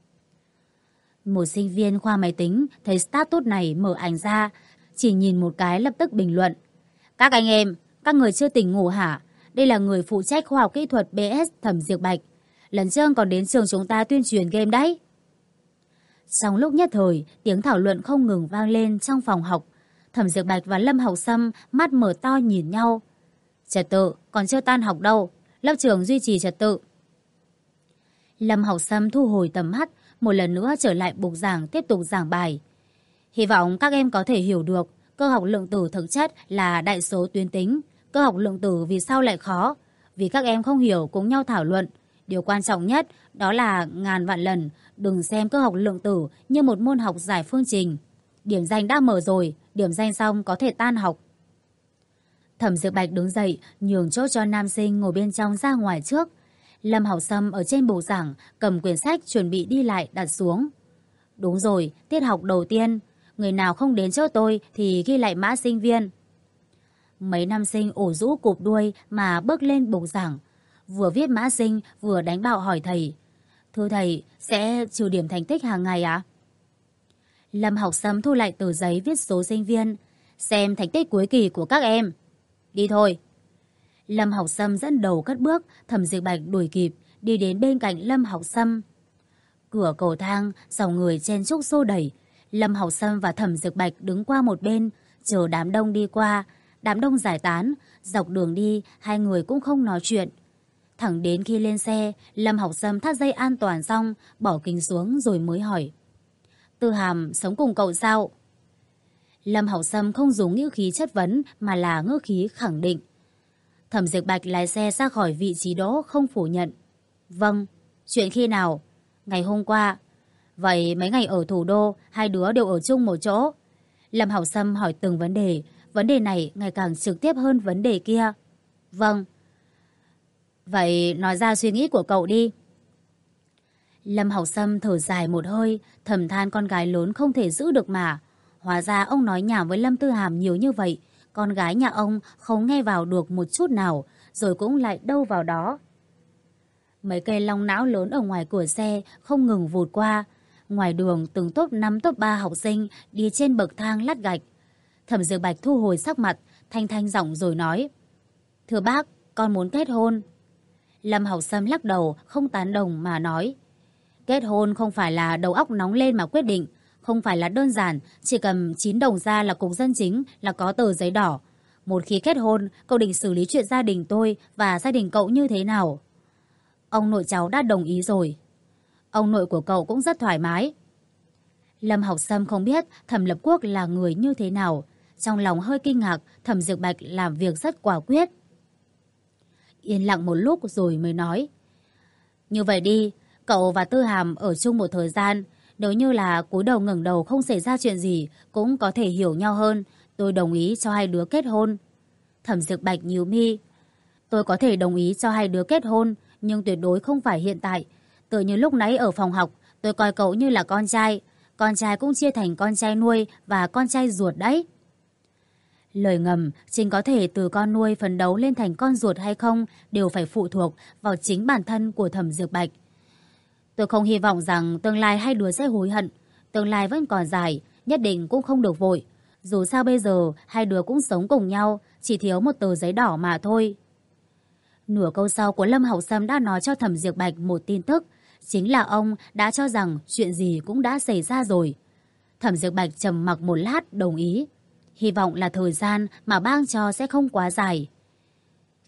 Một sinh viên khoa máy tính thấy status này mở ảnh ra, chỉ nhìn một cái lập tức bình luận. Các anh em, các người chưa tỉnh ngủ hả? Đây là người phụ trách khoa học kỹ thuật BS Thẩm Diệp Bạch. Lần trước còn đến trường chúng ta tuyên truyền game đấy. Trong lúc nhất thời, tiếng thảo luận không ngừng vang lên trong phòng học. Thẩm Diệp Bạch và Lâm Học Sâm mắt mở to nhìn nhau. Trật tự, còn chưa tan học đâu. Lớp trưởng duy trì trật tự. Lâm Học Sâm thu hồi tầm mắt, một lần nữa trở lại bục giảng tiếp tục giảng bài. Hy vọng các em có thể hiểu được cơ học lượng tử thực chất là đại số tuyến tính. Cơ học lượng tử vì sao lại khó? Vì các em không hiểu cùng nhau thảo luận. Điều quan trọng nhất đó là ngàn vạn lần đừng xem cơ học lượng tử như một môn học giải phương trình. Điểm danh đã mở rồi, điểm danh xong có thể tan học. Thẩm Diệp Bạch đứng dậy, nhường chỗ cho nam sinh ngồi bên trong ra ngoài trước. Lâm Học Sâm ở trên bục giảng cầm quyển sách chuẩn bị đi lại đặt xuống. Đúng rồi, tiết học đầu tiên, người nào không đến chỗ tôi thì ghi lại mã sinh viên. Mấy nam sinh ủ rũ cụp đuôi mà bước lên bục giảng, vừa viết mã sinh vừa đánh bạo hỏi thầy. Thưa thầy, sẽ trừ điểm thành tích hàng ngày ạ? Lâm Học Sâm thu lại tờ giấy viết số sinh viên, xem thành tích cuối kỳ của các em. Đi thôi. Lâm Học Sâm dẫn đầu cất bước, Thẩm Diệp Bạch đuổi kịp, đi đến bên cạnh Lâm Học Sâm. Cửa cầu thang, dòng người chen chúc xô đẩy. Lâm Học Sâm và Thẩm Diệp Bạch đứng qua một bên, chờ đám đông đi qua. Đám đông giải tán, dọc đường đi, hai người cũng không nói chuyện. Thẳng đến khi lên xe, Lâm Học Sâm thắt dây an toàn xong, bỏ kính xuống rồi mới hỏi. Tư Hàm sống cùng cậu sao? Lâm Học Sâm không dùng ngữ khí chất vấn mà là ngữ khí khẳng định. Thẩm Diệp Bạch lái xe ra khỏi vị trí đỗ không phủ nhận. Vâng, chuyện khi nào? Ngày hôm qua. Vậy mấy ngày ở thủ đô, hai đứa đều ở chung một chỗ. Lâm Học Sâm hỏi từng vấn đề này ngày càng trực tiếp hơn vấn đề kia. Vâng. Vậy nói ra suy nghĩ của cậu đi. Lâm Học Sâm thở dài một hơi, thầm than con gái lớn không thể giữ được mà. Hóa ra ông nói nhảm với Lâm Tư Hàm nhiều như vậy, con gái nhà ông không nghe vào được một chút nào, rồi cũng lại đâu vào đó. Mấy cây long não lớn ở ngoài cửa xe không ngừng vụt qua. Ngoài đường từng top 5 top 3 học sinh đi trên bậc thang lát gạch. Thẩm Diệp Bạch thu hồi sắc mặt, thanh thanh giọng rồi nói. Thưa bác, con muốn kết hôn. Lâm Học Sâm lắc đầu, không tán đồng mà nói. Kết hôn không phải là đầu óc nóng lên mà quyết định, không phải là đơn giản, chỉ cầm 9 đồng ra là cục dân chính là có tờ giấy đỏ. Một khi kết hôn, cậu định xử lý chuyện gia đình tôi và gia đình cậu như thế nào? Ông nội cháu đã đồng ý rồi. Ông nội của cậu cũng rất thoải mái. Lâm Học Sâm không biết Thẩm Lập Quốc là người như thế nào. Trong lòng hơi kinh ngạc, Thẩm Diệp Bạch làm việc rất quả quyết. Yên lặng một lúc rồi mới nói. Như vậy đi, cậu và Tư Hàm ở chung một thời gian. Nếu như là cúi đầu ngẩng đầu không xảy ra chuyện gì, cũng có thể hiểu nhau hơn. Tôi đồng ý cho hai đứa kết hôn. Thẩm Diệp Bạch nhíu mi. Tôi có thể đồng ý cho hai đứa kết hôn, nhưng tuyệt đối không phải hiện tại. Tự như lúc nãy ở phòng học, tôi coi cậu như là con trai. Con trai cũng chia thành con trai nuôi và con trai ruột đấy. Lời ngầm, chính có thể từ con nuôi phấn đấu lên thành con ruột hay không đều phải phụ thuộc vào chính bản thân của Thẩm Diệp Bạch. Tôi không hy vọng rằng tương lai hai đứa sẽ hối hận. Tương lai vẫn còn dài, nhất định cũng không được vội. Dù sao bây giờ hai đứa cũng sống cùng nhau, chỉ thiếu một tờ giấy đỏ mà thôi. Nửa câu sau của Lâm Học Sâm đã nói cho Thẩm Diệp Bạch một tin tức. Chính là ông đã cho rằng chuyện gì cũng đã xảy ra rồi. Thẩm Diệp Bạch trầm mặc một lát đồng ý. Hy vọng là thời gian mà bác cho sẽ không quá dài.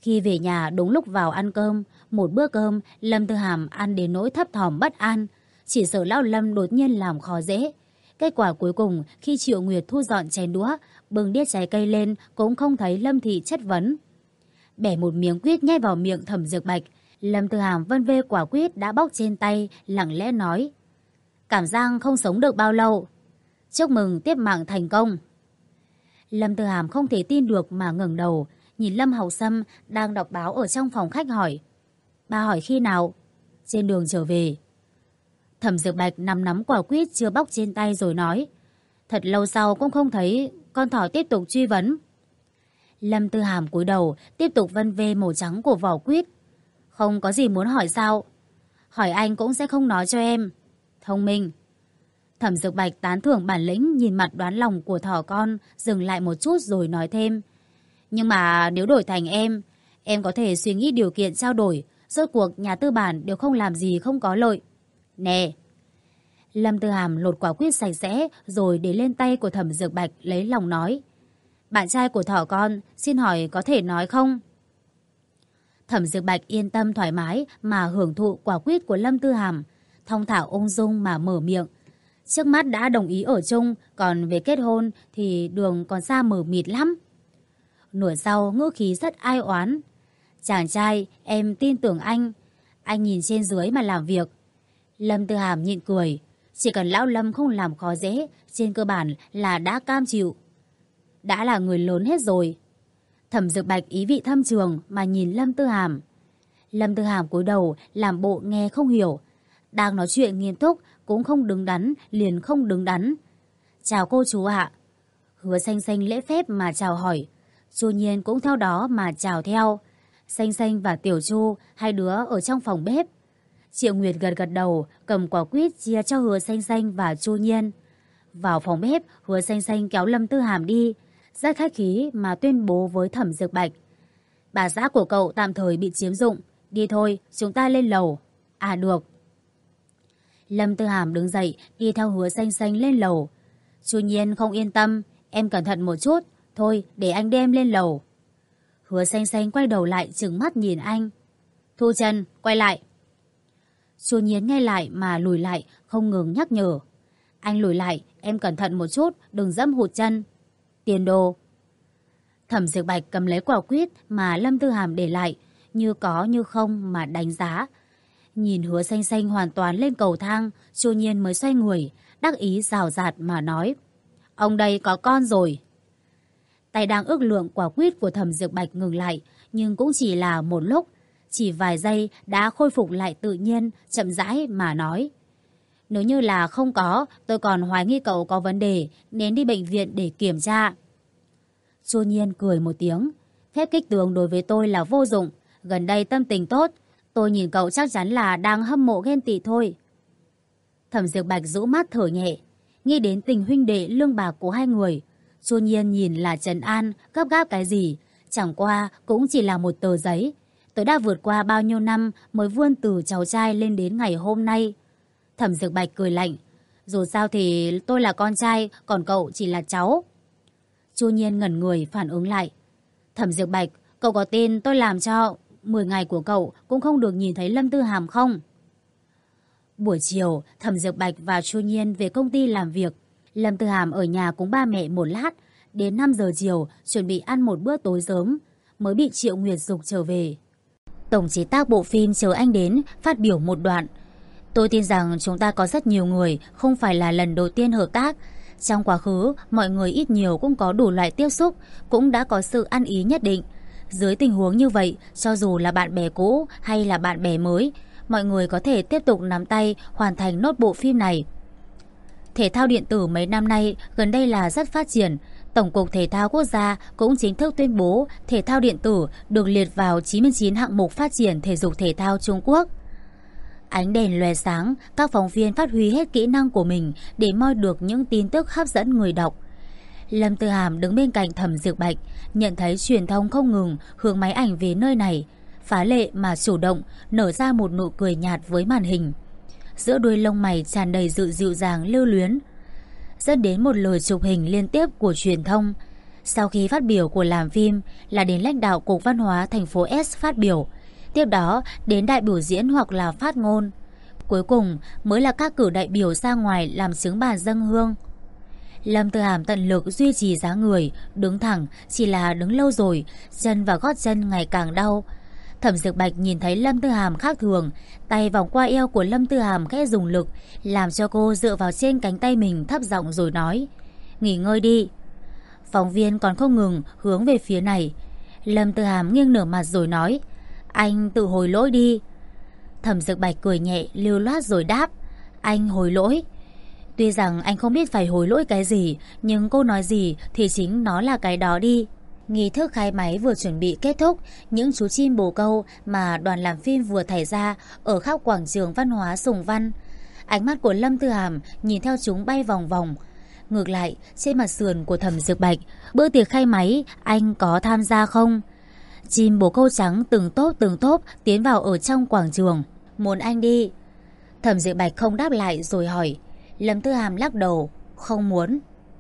Khi về nhà đúng lúc vào ăn cơm, một bữa cơm Lâm Tư Hàm ăn đến nỗi thấp thỏm bất an, chỉ sợ lão Lâm đột nhiên làm khó dễ. Kết quả cuối cùng khi Triệu Nguyệt thu dọn chén đũa, bưng đĩa trái cây lên cũng không thấy Lâm Thị chất vấn. Bẻ một miếng quýt nhét vào miệng Thẩm Dược Bạch, Lâm Tư Hàm vân vê quả quýt đã bóc trên tay, lặng lẽ nói: cảm giác không sống được bao lâu. Chúc mừng tiếp mạng thành công. Lâm Tư Hàm không thể tin được mà ngẩng đầu, nhìn Lâm Hậu Sâm đang đọc báo ở trong phòng khách hỏi: ba hỏi khi nào? Trên đường trở về. Thẩm Dược Bạch nắm quả quýt chưa bóc trên tay rồi nói: thật lâu sau cũng không thấy, con thỏ tiếp tục truy vấn. Lâm Tư Hàm cúi đầu tiếp tục vân vê màu trắng của vỏ quýt. Không có gì muốn hỏi sao? Hỏi anh cũng sẽ không nói cho em. Thông minh. Thẩm Dược Bạch tán thưởng bản lĩnh, nhìn mặt đoán lòng của thỏ con, dừng lại một chút rồi nói thêm: nhưng mà nếu đổi thành em có thể suy nghĩ điều kiện trao đổi, rốt cuộc nhà tư bản đều không làm gì không có lợi. Nè. Lâm Tư Hàm lột quả quýt sạch sẽ rồi để lên tay của Thẩm Dược Bạch, lấy lòng nói: bạn trai của thỏ con, xin hỏi có thể nói không? Thẩm Dược Bạch yên tâm thoải mái mà hưởng thụ quả quýt của Lâm Tư Hàm, thong thả ung dung mà mở miệng. Trước mắt đã đồng ý ở chung, còn về kết hôn thì đường còn xa mờ mịt lắm. Nửa sau ngữ khí rất ai oán: chàng trai, em tin tưởng anh nhìn trên dưới mà làm việc. Lâm Tư Hàm nhịn cười, chỉ cần lão Lâm không làm khó dễ, trên cơ bản là đã cam chịu. Đã là người lớn hết rồi. Thẩm Dược Bạch ý vị thâm trường mà nhìn Lâm Tư Hàm. Lâm Tư Hàm cúi đầu làm bộ nghe không hiểu. Đang nói chuyện nghiêm túc cũng không đứng đắn, liền không đứng đắn. Chào cô chú ạ. Hứa Xanh Xanh lễ phép mà chào hỏi. Chu Nhiên cũng theo đó mà chào theo. Xanh Xanh và Tiểu Chu, hai đứa ở trong phòng bếp. Triệu Nguyệt gật gật đầu, cầm quả quýt chia cho Hứa Xanh Xanh và Chu Nhiên. Vào phòng bếp, Hứa Xanh Xanh kéo Lâm Tư Hàm đi, rất khách khí mà tuyên bố với Thẩm Dược Bạch: bà xã của cậu tạm thời bị chiếm dụng, đi thôi, chúng ta lên lầu. À được. Lâm Tư Hàm đứng dậy đi theo Hứa Xanh Xanh lên lầu. Chu Nhiên không yên tâm: em cẩn thận một chút, thôi để anh đem lên lầu. Hứa Xanh Xanh quay đầu lại trừng mắt nhìn anh: Thu Trần, quay lại. Chu Nhiên nghe lại mà lùi lại, không ngừng nhắc nhở: anh lùi lại, em cẩn thận một chút, đừng dẫm hụt chân. Tiền đồ. Thẩm Dược Bạch cầm lấy quả quýt mà Lâm Tư Hàm để lại, như có như không mà đánh giá. Nhìn Hứa Xanh Xanh hoàn toàn lên cầu thang, Chu Nhiên mới xoay người, đắc ý rào rạt mà nói: ông đây có con rồi. Tay đang ước lượng quả quýt của Thẩm Dược Bạch ngừng lại, nhưng cũng chỉ là một lúc, chỉ vài giây đã khôi phục lại tự nhiên, chậm rãi mà nói: nếu như là không có, tôi còn hoài nghi cậu có vấn đề, nên đi bệnh viện để kiểm tra. Chu Nhiên cười một tiếng: phép kích tướng đối với tôi là vô dụng, gần đây tâm tình tốt, tôi nhìn cậu chắc chắn là đang hâm mộ ghen tị thôi. Thẩm Dược Bạch rũ mắt thở nhẹ, nghĩ đến tình huynh đệ lương bạc của hai người. Chu Nhiên nhìn là trấn an, gấp gáp cái gì, chẳng qua cũng chỉ là một tờ giấy. Tôi đã vượt qua bao nhiêu năm mới vươn từ cháu trai lên đến ngày hôm nay. Thẩm Dược Bạch cười lạnh: dù sao thì tôi là con trai, còn cậu chỉ là cháu. Chu Nhiên ngẩn người phản ứng lại: Thẩm Dược Bạch, cậu có tin tôi làm cho 10 ngày của cậu cũng không được nhìn thấy Lâm Tư Hàm không? Buổi chiều, Thẩm Dược Bạch và Chu Nhiên về công ty làm việc. Lâm Tư Hàm ở nhà cùng ba mẹ một lát, đến 5 giờ chiều chuẩn bị ăn một bữa tối sớm, mới bị Triệu Nguyệt giục trở về. Tổng chế tác bộ phim chờ anh đến phát biểu một đoạn: tôi tin rằng chúng ta có rất nhiều người, không phải là lần đầu tiên hợp tác. Trong quá khứ, mọi người ít nhiều cũng có đủ loại tiếp xúc, cũng đã có sự ăn ý nhất định. Dưới tình huống như vậy, cho dù là bạn bè cũ hay là bạn bè mới, mọi người có thể tiếp tục nắm tay hoàn thành nốt bộ phim này. Thể thao điện tử mấy năm nay gần đây là rất phát triển. Tổng cục Thể thao Quốc gia cũng chính thức tuyên bố thể thao điện tử được liệt vào 99 hạng mục phát triển thể dục thể thao Trung Quốc. Ánh đèn lóe sáng, các phóng viên phát huy hết kỹ năng của mình để moi được những tin tức hấp dẫn người đọc. Lâm Tư Hàm đứng bên cạnh Thẩm Dược Bạch, nhận thấy truyền thông không ngừng hướng máy ảnh về nơi này, phá lệ mà chủ động nở ra một nụ cười nhạt với màn hình. Giữa đuôi lông mày tràn đầy sự dịu dàng lưu luyến, dẫn đến một lời chụp hình liên tiếp của truyền thông. Sau khi phát biểu của làm phim là đến lãnh đạo Cục Văn hóa thành phố S phát biểu, tiếp đó đến đại biểu diễn hoặc là phát ngôn. Cuối cùng mới là các cử đại biểu ra ngoài làm chứng bàn dâng hương. Lâm Tư Hàm tận lực duy trì dáng người, đứng thẳng, chỉ là đứng lâu rồi, chân và gót chân ngày càng đau. Thẩm Dược Bạch nhìn thấy Lâm Tư Hàm khác thường, tay vòng qua eo của Lâm Tư Hàm khẽ dùng lực, làm cho cô dựa vào trên cánh tay mình thấp giọng rồi nói: "Nghỉ ngơi đi." Phóng viên còn không ngừng hướng về phía này. Lâm Tư Hàm nghiêng nửa mặt rồi nói: "Anh tự hối lỗi đi." Thẩm Dược Bạch cười nhẹ lưu loát rồi đáp: "Anh hối lỗi." Tuy rằng anh không biết phải hối lỗi cái gì, nhưng cô nói gì thì chính nó là cái đó đi. Nghi thức khai máy vừa chuẩn bị kết thúc, những chú chim bồ câu mà đoàn làm phim vừa thảy ra ở khắp quảng trường văn hóa Sùng Văn. Ánh mắt của Lâm Tư Hàm nhìn theo chúng bay vòng vòng. Ngược lại, trên mặt sườn của Thẩm Dược Bạch, bữa tiệc khai máy anh có tham gia không? Chim bồ câu trắng từng tốp tiến vào ở trong quảng trường. "Muốn anh đi." Thẩm Dược Bạch không đáp lại rồi hỏi. Lâm Tư Hàm lắc đầu: "Không muốn."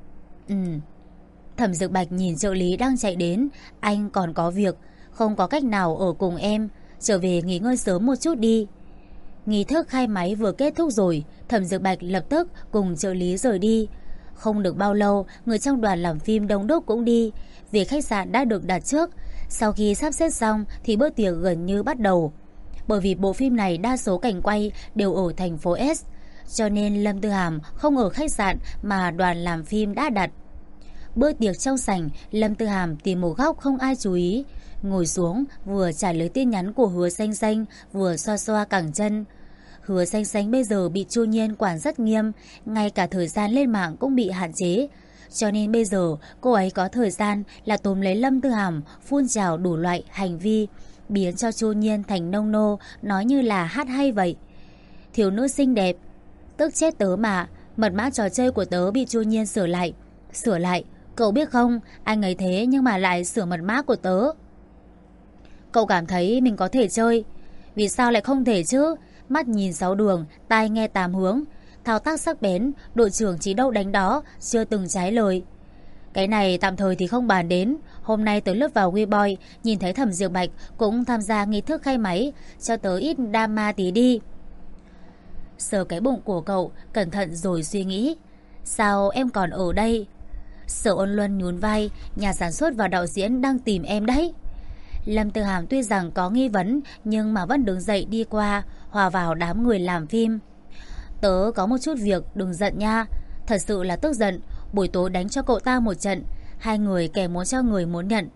Thẩm Dược Bạch nhìn trợ lý đang chạy đến: "Anh còn có việc, không có cách nào ở cùng em, trở về nghỉ ngơi sớm một chút đi." Nghi thức khai máy vừa kết thúc rồi, Thẩm Dược Bạch lập tức cùng trợ lý rời đi. Không được bao lâu, người trong đoàn làm phim đông đúc cũng đi, vì khách sạn đã được đặt trước. Sau khi sắp xếp xong thì bữa tiệc gần như bắt đầu. Bởi vì bộ phim này đa số cảnh quay đều ở thành phố S, cho nên Lâm Tư Hàm không ở khách sạn mà đoàn làm phim đã đặt. Bữa tiệc trong sảnh, Lâm Tư Hàm tìm một góc không ai chú ý, ngồi xuống vừa trả lời tin nhắn của Hứa Xanh Xanh, vừa xoa xoa cẳng chân. Hứa Xanh Xanh bây giờ bị Chu Nhiên quản rất nghiêm, ngay cả thời gian lên mạng cũng bị hạn chế. Cho nên bây giờ cô ấy có thời gian là túm lấy Lâm Tư Hàm phun trào đủ loại hành vi, biến cho Chu Nhiên thành nông nô, nói như là hát hay vậy. "Thiếu nữ xinh đẹp." "Tức chết tớ mà, mật mã trò chơi của tớ bị Chu Nhiên sửa lại." "Sửa lại? Cậu biết không, anh ấy thế nhưng mà lại sửa mật mã của tớ." "Cậu cảm thấy mình có thể chơi?" "Vì sao lại không thể chứ? Mắt nhìn sáu đường, tai nghe tám hướng, thao tác sắc bén, đội trưởng chỉ đâu đánh đó, chưa từng trái lời." "Cái này tạm thời thì không bàn đến. Hôm nay tớ lướt vào Weiboy, nhìn thấy Thẩm Dược Bạch cũng tham gia nghi thức khai máy, cho tớ ít drama tí đi." Sờ cái bụng của cậu, cẩn thận rồi suy nghĩ. "Sao em còn ở đây?" Sở Ôn Luân nhún vai: "Nhà sản xuất và đạo diễn đang tìm em đấy." Lâm Tư Hàm tuy rằng có nghi vấn nhưng mà vẫn đứng dậy đi qua, hòa vào đám người làm phim. "Tớ có một chút việc, đừng giận nha. Thật sự là tức giận, buổi tối đánh cho cậu ta một trận, hai người kẻ muốn cho người muốn nhận."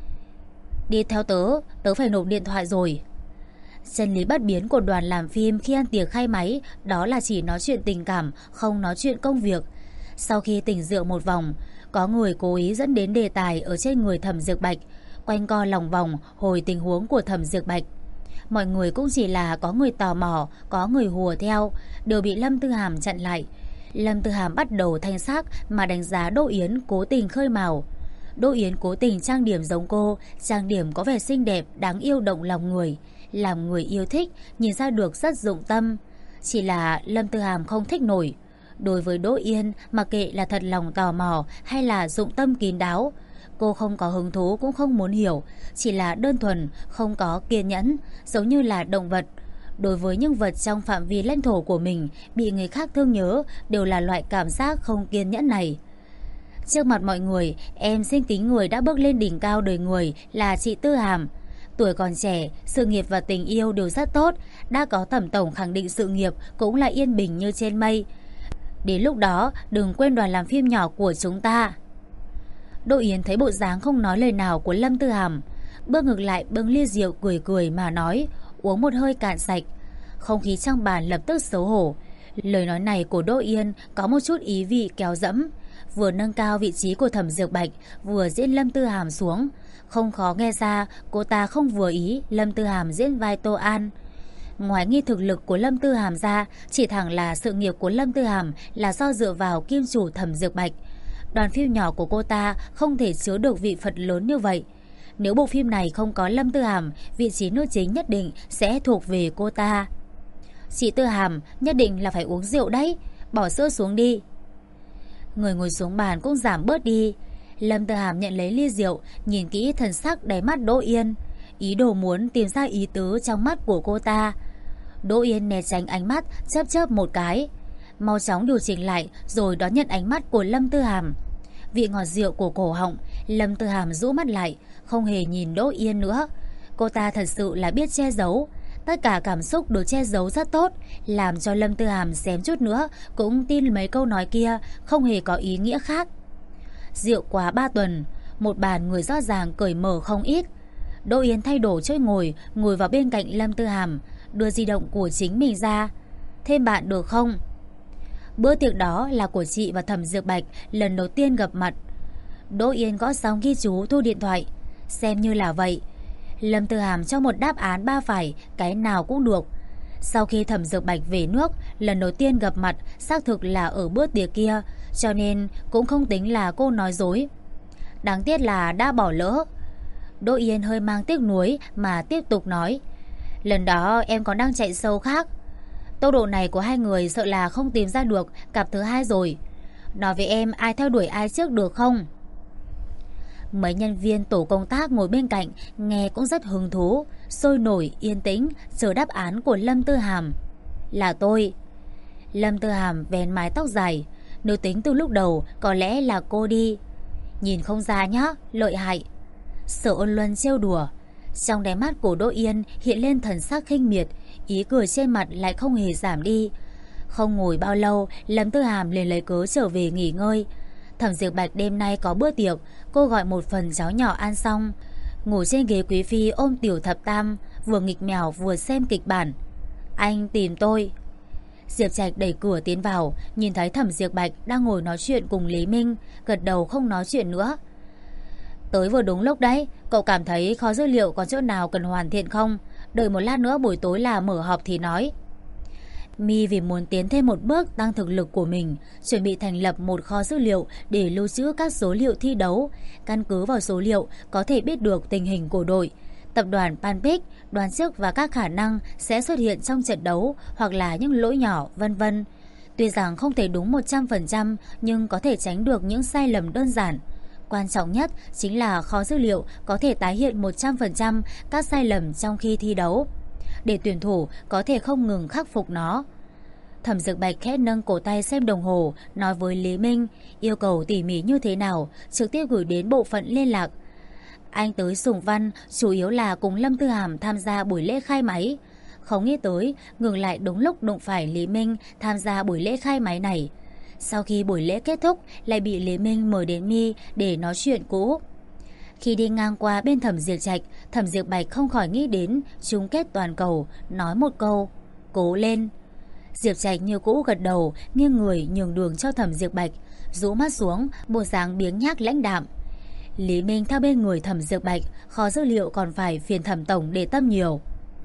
"Đi theo tớ, tớ phải nộp điện thoại rồi." Chân lý bất biến của đoàn làm phim khi ăn tiệc khai máy đó là chỉ nói chuyện tình cảm, không nói chuyện công việc. Sau khi tỉnh rượu một vòng, có người cố ý dẫn đến đề tài ở trên người Thẩm Dược Bạch, quanh co lòng vòng hồi tình huống của Thẩm Dược Bạch. Mọi người cũng chỉ là có người tò mò, có người hùa theo, đều bị Lâm Tư Hàm chặn lại. Lâm Tư Hàm bắt đầu thanh xác mà đánh giá Đỗ Yến cố tình khơi mào. Đỗ Yến cố tình trang điểm giống cô, trang điểm có vẻ xinh đẹp, đáng yêu động lòng người, làm người yêu thích, nhìn ra được rất dụng tâm. Chỉ là Lâm Tư Hàm không thích nổi. Đối với Đỗ Yến, mặc kệ là thật lòng tò mò hay là dụng tâm kín đáo, cô không có hứng thú cũng không muốn hiểu, chỉ là đơn thuần, không có kiên nhẫn, giống như là động vật. Đối với những vật trong phạm vi lãnh thổ của mình bị người khác thương nhớ đều là loại cảm giác không kiên nhẫn này. Trước mặt mọi người, em xin kính người đã bước lên đỉnh cao đời người là chị Tư Hàm. Tuổi còn trẻ, sự nghiệp và tình yêu đều rất tốt, đã có Thẩm tổng khẳng định sự nghiệp cũng là yên bình như trên mây. Đến lúc đó, đừng quên đoàn làm phim nhỏ của chúng ta. Đỗ Yến thấy bộ dáng không nói lời nào của Lâm Tư Hàm, bước ngược lại bưng ly rượu cười cười mà nói, uống một hơi cạn sạch. Không khí trong bàn lập tức xấu hổ. Lời nói này của Đỗ Yến có một chút ý vị kéo dẫm, vừa nâng cao vị trí của Thẩm Dược Bạch, vừa diễn Lâm Tư Hàm xuống. Không khó nghe ra cô ta không vừa ý Lâm Tư Hàm diễn vai Tô An. Ngoài nghi thực lực của Lâm Tư Hàm ra, chỉ thẳng là sự nghiệp của Lâm Tư Hàm là do dựa vào kim chủ Thẩm Dược Bạch. Đoàn phim nhỏ của cô ta không thể chứa được vị Phật lớn như vậy. Nếu bộ phim này không có Lâm Tư Hàm, vị trí nữ chính nhất định sẽ thuộc về cô ta. Chị Tư Hàm, nhất định là phải uống rượu đấy, bỏ sữa xuống đi. Người ngồi xuống bàn cũng giảm bớt đi. Lâm Tư Hàm nhận lấy ly rượu, nhìn kỹ thần sắc đáy mắt Đỗ Yên, ý đồ muốn tìm ra ý tứ trong mắt của cô ta. Đỗ Yên né tránh ánh mắt, chớp chớp một cái, mau chóng điều chỉnh lại rồi đón nhận ánh mắt của Lâm Tư Hàm. Vị ngọt rượu của cổ họng, Lâm Tư Hàm rũ mắt lại, không hề nhìn Đỗ Yên nữa. Cô ta thật sự là biết che giấu, tất cả cảm xúc được che giấu rất tốt, làm cho Lâm Tư Hàm xém chút nữa cũng tin mấy câu nói kia không hề có ý nghĩa khác. Rượu quá 3 tuần, một bàn người rõ ràng cởi mở không ít. Đỗ Yên thay đổi chỗ ngồi vào bên cạnh Lâm Tư Hàm, đưa di động của chính mình ra. Thêm bạn được không? Bữa tiệc đó là của chị và Thẩm Dược Bạch lần đầu tiên gặp mặt. Đỗ Yên gõ xong ghi chú thu điện thoại, xem như là vậy. Lâm Tư Hàm cho một đáp án 3 phải, cái nào cũng được. Sau khi Thẩm Dược Bạch về nước, lần đầu tiên gặp mặt xác thực là ở bữa tiệc kia, cho nên cũng không tính là cô nói dối. Đáng tiếc là đã bỏ lỡ. Đỗ Yên hơi mang tiếc nuối mà tiếp tục nói, lần đó em còn đang chạy show khác. Tốc độ này của hai người sợ là không tìm ra được cặp thứ hai rồi. Nói với em ai theo đuổi ai trước được không? Mấy nhân viên tổ công tác ngồi bên cạnh nghe cũng rất hứng thú, sôi nổi yên tĩnh chờ đáp án của Lâm Tư Hàm. Là tôi. Lâm Tư Hàm vén mái tóc dài, nếu tính từ lúc đầu có lẽ là cô đi. Nhìn không ra nhá, lợi hại. Sở Ôn Luân trêu đùa. Trong đáy mắt của Đỗ Yên hiện lên thần sắc khinh miệt, ý cười trên mặt lại không hề giảm đi. Không ngồi bao lâu, Lâm Tư Hàm liền lấy cớ trở về nghỉ ngơi. Thẩm Diệp Bạch đêm nay có bữa tiệc, cô gọi một phần cháo nhỏ ăn xong, ngồi trên ghế quý phi ôm Tiểu Thập Tam, vừa nghịch mèo vừa xem kịch bản. Anh tìm tôi. Diệp Trạch đẩy cửa tiến vào, nhìn thấy Thẩm Diệp Bạch đang ngồi nói chuyện cùng Lý Minh, gật đầu không nói chuyện nữa. Tới vừa đúng lúc đấy, cậu cảm thấy kho dữ liệu có chỗ nào cần hoàn thiện không? Đợi một lát nữa buổi tối là mở họp thì nói. My vì muốn tiến thêm một bước tăng thực lực của mình, chuẩn bị thành lập một kho dữ liệu để lưu trữ các số liệu thi đấu. Căn cứ vào số liệu có thể biết được tình hình của đội, tập đoàn Panpic, đoán trước và các khả năng sẽ xuất hiện trong trận đấu hoặc là những lỗi nhỏ vân vân. Tuy rằng không thể đúng 100% nhưng có thể tránh được những sai lầm đơn giản. Quan trọng nhất chính là kho dữ liệu có thể tái hiện 100% các sai lầm trong khi thi đấu, để tuyển thủ có thể không ngừng khắc phục nó. Thẩm Dược Bạch khẽ nâng cổ tay xem đồng hồ, nói với Lý Minh yêu cầu tỉ mỉ như thế nào, trực tiếp gửi đến bộ phận liên lạc. Anh tới Sùng Văn chủ yếu là cùng Lâm Tư Hàm tham gia buổi lễ khai máy. Không nghĩ tới ngừng lại đúng lúc đụng phải Lý Minh tham gia buổi lễ khai máy này. Sau khi buổi lễ kết thúc lại bị Lý Minh mời đến Mi để nói chuyện cũ. Khi đi ngang qua bên Thẩm Diệp Trạch, Thẩm Diệp Bạch không khỏi nghĩ đến chung kết toàn cầu, nói một câu, cố lên. Diệp Trạch như cũ gật đầu, nghiêng người nhường đường cho Thẩm Diệp Bạch, rũ mắt xuống, bộ dáng biếng nhác lãnh đạm. Lý Minh theo bên người Thẩm Diệp Bạch, kho dữ liệu còn phải phiền Thẩm tổng để tâm nhiều.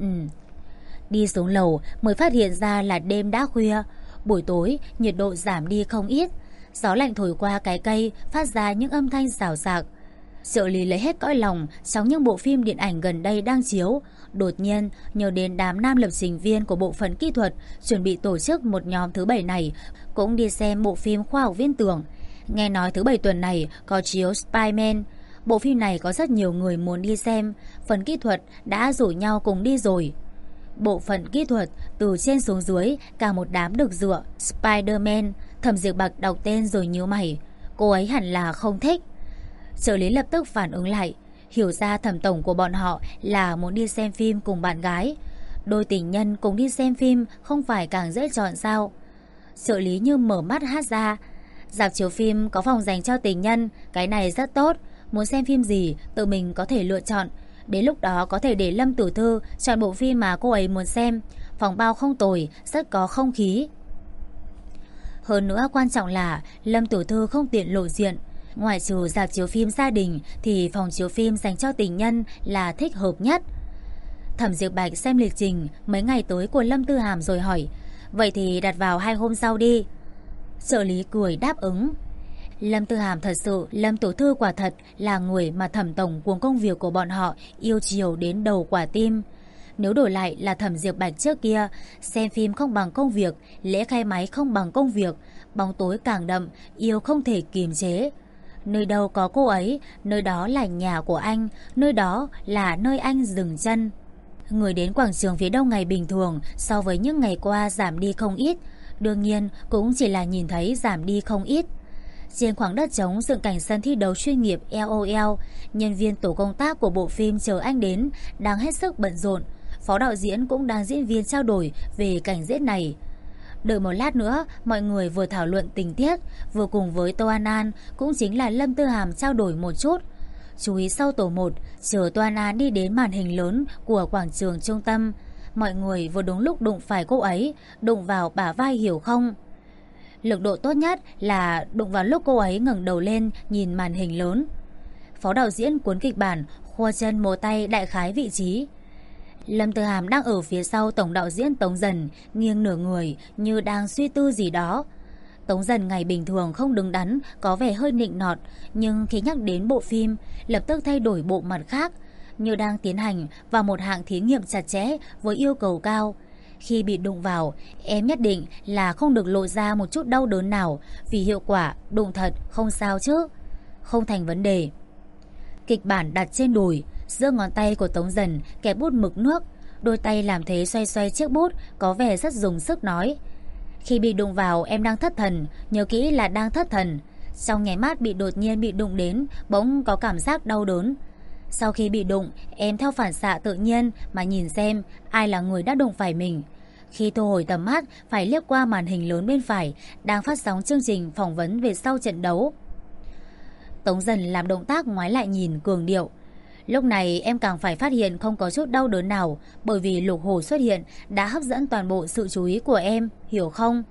Đi xuống lầu mới phát hiện ra là đêm đã khuya, buổi tối nhiệt độ giảm đi không ít, gió lạnh thổi qua cái cây phát ra những âm thanh xào xạc. Trợ lý lấy hết cõi lòng trong những bộ phim điện ảnh gần đây đang chiếu, đột nhiên nhớ đến đám nam lập trình viên của bộ phận kỹ thuật chuẩn bị tổ chức một nhóm thứ bảy này cũng đi xem bộ phim khoa học viễn tưởng. Nghe nói thứ bảy tuần này có chiếu Spider-Man. Bộ phim này có rất nhiều người muốn đi xem, phần kỹ thuật đã rủ nhau cùng đi rồi. Bộ phận kỹ thuật từ trên xuống dưới cả một đám được dựa Spider-Man. Thẩm Diệp Bạch đọc tên rồi nhíu mày, cô ấy hẳn là không thích. Trợ lý lập tức phản ứng lại, hiểu ra Thẩm tổng của bọn họ là muốn đi xem phim cùng bạn gái. Đôi tình nhân cùng đi xem phim không phải càng dễ chọn sao? Trợ lý như mở mắt hát ra, rạp chiếu phim có phòng dành cho tình nhân, cái này rất tốt. Muốn xem phim gì tự mình có thể lựa chọn. Đến lúc đó có thể để Lâm Tiểu Thư chọn bộ phim mà cô ấy muốn xem. Phòng bao không tồi, rất có không khí. Hơn nữa quan trọng là Lâm Tiểu Thư không tiện lộ diện. Ngoài trừ rạp chiếu phim gia đình thì phòng chiếu phim dành cho tình nhân là thích hợp nhất. Thẩm Diệp Bạch xem lịch trình mấy ngày tới của Lâm Tư Hàm rồi hỏi, vậy thì đặt vào 2 hôm sau đi. Trợ lý cười đáp ứng. Lâm Tư Hàm thật sự, Lâm Tiểu Thư quả thật là người mà Thẩm tổng cuồng công việc của bọn họ yêu chiều đến đầu quả tim. Nếu đổi lại là Thẩm Diệp Bạch trước kia, xem phim không bằng công việc, lễ khai máy không bằng công việc, bóng tối càng đậm, yêu không thể kiềm chế. Nơi đâu có cô ấy, nơi đó là nhà của anh, nơi đó là nơi anh dừng chân. Người đến quảng trường phía đông ngày bình thường so với những ngày qua giảm đi không ít. Đương nhiên cũng chỉ là nhìn thấy giảm đi không ít. Trên khoảng đất trống dựng cảnh sân thi đấu chuyên nghiệp LOL, nhân viên tổ công tác của bộ phim chờ anh đến đang hết sức bận rộn. Phó đạo diễn cũng đang diễn viên trao đổi về cảnh diễn này. Đợi một lát nữa, mọi người vừa thảo luận tình tiết, vừa cùng với Tô An An, cũng chính là Lâm Tư Hàm trao đổi một chút. Chú ý sau tổ 1, chờ Tô An An đi đến màn hình lớn của quảng trường trung tâm. Mọi người vừa đúng lúc đụng phải cô ấy, đụng vào bả vai Hiểu không? Lực độ tốt nhất là đụng vào lúc cô ấy ngẩng đầu lên nhìn màn hình lớn. Phó đạo diễn cuốn kịch bản, khua chân múa tay đại khái vị trí. Lâm Tư Hàm đang ở phía sau tổng đạo diễn Tống Dần, nghiêng nửa người như đang suy tư gì đó. Tống Dần ngày bình thường không đứng đắn, có vẻ hơi nịnh nọt, nhưng khi nhắc đến bộ phim, lập tức thay đổi bộ mặt khác, như đang tiến hành vào một hạng thí nghiệm chặt chẽ với yêu cầu cao. Khi bị đụng vào, em nhất định là không được lộ ra một chút đau đớn nào, vì hiệu quả đụng thật không sao chứ. Không thành vấn đề. Kịch bản đặt trên đùi, giữa ngón tay của Tống Dần kẹp bút mực nước, đôi tay làm thế xoay xoay chiếc bút, có vẻ rất dùng sức nói. Khi bị đụng vào em đang thất thần, nhớ kỹ là đang thất thần. Trong nháy mắt đột nhiên bị đụng đến, bỗng có cảm giác đau đớn. Sau khi bị đụng, em theo phản xạ tự nhiên mà nhìn xem ai là người đã đụng phải mình. Khi thu hồi tầm mắt, phải liếc qua màn hình lớn bên phải đang phát sóng chương trình phỏng vấn về sau trận đấu. Tống Dần làm động tác ngoái lại nhìn, cường điệu. Lúc này em càng phải phát hiện không có chút đau đớn nào, bởi vì Lục Hổ xuất hiện đã hấp dẫn toàn bộ sự chú ý của em, hiểu không?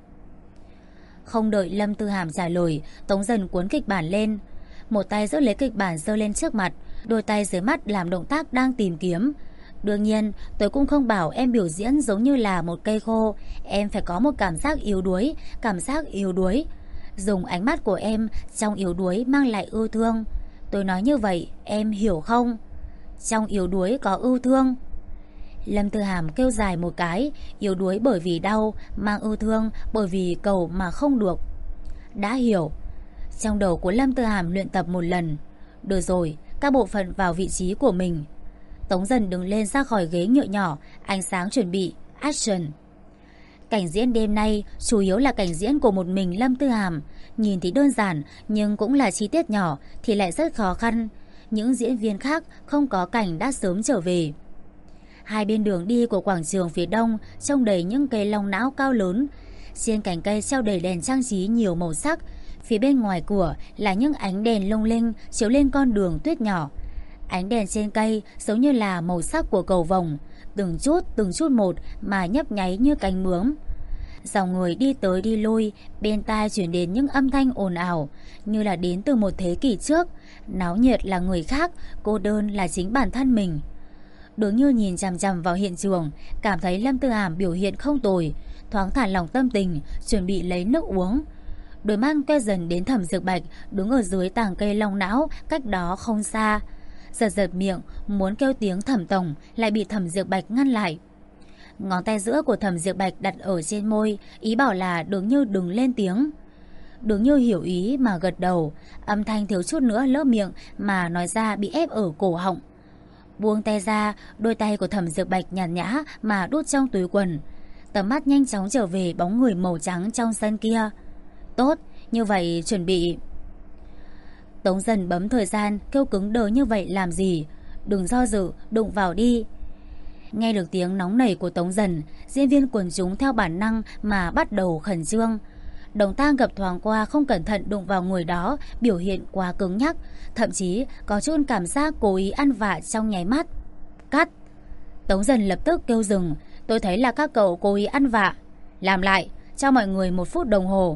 Không đợi Lâm Tư Hàm trả lời, Tống Dần cuốn kịch bản lên. Một tay giữ lấy kịch bản giơ lên trước mặt, đôi tay dưới mắt làm động tác đang tìm kiếm. Đương nhiên, tôi cũng không bảo em biểu diễn giống như là một cây khô. Em phải có một cảm giác yếu đuối. Dùng ánh mắt của em trong yếu đuối mang lại yêu thương. Tôi nói như vậy, em hiểu không? Trong yếu đuối có yêu thương. Lâm Tư Hàm kêu dài một cái, yếu đuối bởi vì đau, mang yêu thương bởi vì cầu mà không được. Đã hiểu. Trong đầu của Lâm Tư Hàm luyện tập một lần. Được rồi, các bộ phận vào vị trí của mình. Tống Dần đứng lên ra khỏi ghế nhựa nhỏ, ánh sáng chuẩn bị, action. Cảnh diễn đêm nay chủ yếu là cảnh diễn của một mình Lâm Tư Hàm. Nhìn thì đơn giản, nhưng cũng là chi tiết nhỏ thì lại rất khó khăn. Những diễn viên khác không có cảnh đã sớm trở về. Hai bên đường đi của quảng trường phía đông trông đầy những cây long não cao lớn. Trên cành cây treo đầy đèn trang trí nhiều màu sắc. Phía bên ngoài cửa là những ánh đèn lung linh chiếu lên con đường tuyết nhỏ. Ánh đèn trên cây giống như là màu sắc của cầu vồng, từng chút một mà nhấp nháy như cánh bướm. Dòng người đi tới đi lui, bên tai chuyển đến những âm thanh ồn ào, như là đến từ một thế kỷ trước. Náo nhiệt là người khác, cô đơn là chính bản thân mình. Đường Như nhìn chằm chằm vào hiện trường, cảm thấy Lâm Tư Hàm biểu hiện không tồi, thoáng thả lòng tâm tình, chuẩn bị lấy nước uống. Đôi mắt quay dần đến Thẩm Dược Bạch đứng ở dưới tàng cây long não cách đó không xa. Giật miệng muốn kêu tiếng Thẩm tổng, lại bị Thẩm Dược Bạch ngăn lại. Ngón tay giữa của Thẩm Dược Bạch đặt ở trên môi, ý bảo là Đường Như đừng lên tiếng. Đường Như hiểu ý mà gật đầu, âm thanh thiếu chút nữa lỡ miệng mà nói ra bị ép ở cổ họng. Buông tay ra, đôi tay của Thẩm Dược Bạch nhàn nhã mà đút trong túi quần. Tầm mắt nhanh chóng trở về bóng người màu trắng trong sân kia. Tốt, như vậy chuẩn bị. Tống Dần bấm thời gian, kêu cứng đờ như vậy làm gì? Đừng do dự, đụng vào đi. Nghe được tiếng nóng nảy của Tống Dần, diễn viên quần chúng theo bản năng mà bắt đầu khẩn trương. Động tác gập thoáng qua không cẩn thận đụng vào người đó, biểu hiện quá cứng nhắc, thậm chí có chút cảm giác cố ý ăn vạ trong nháy mắt. Cắt! Tống Dần lập tức kêu dừng. Tôi thấy là các cậu cố ý ăn vạ. Làm lại, cho mọi người 1 phút đồng hồ.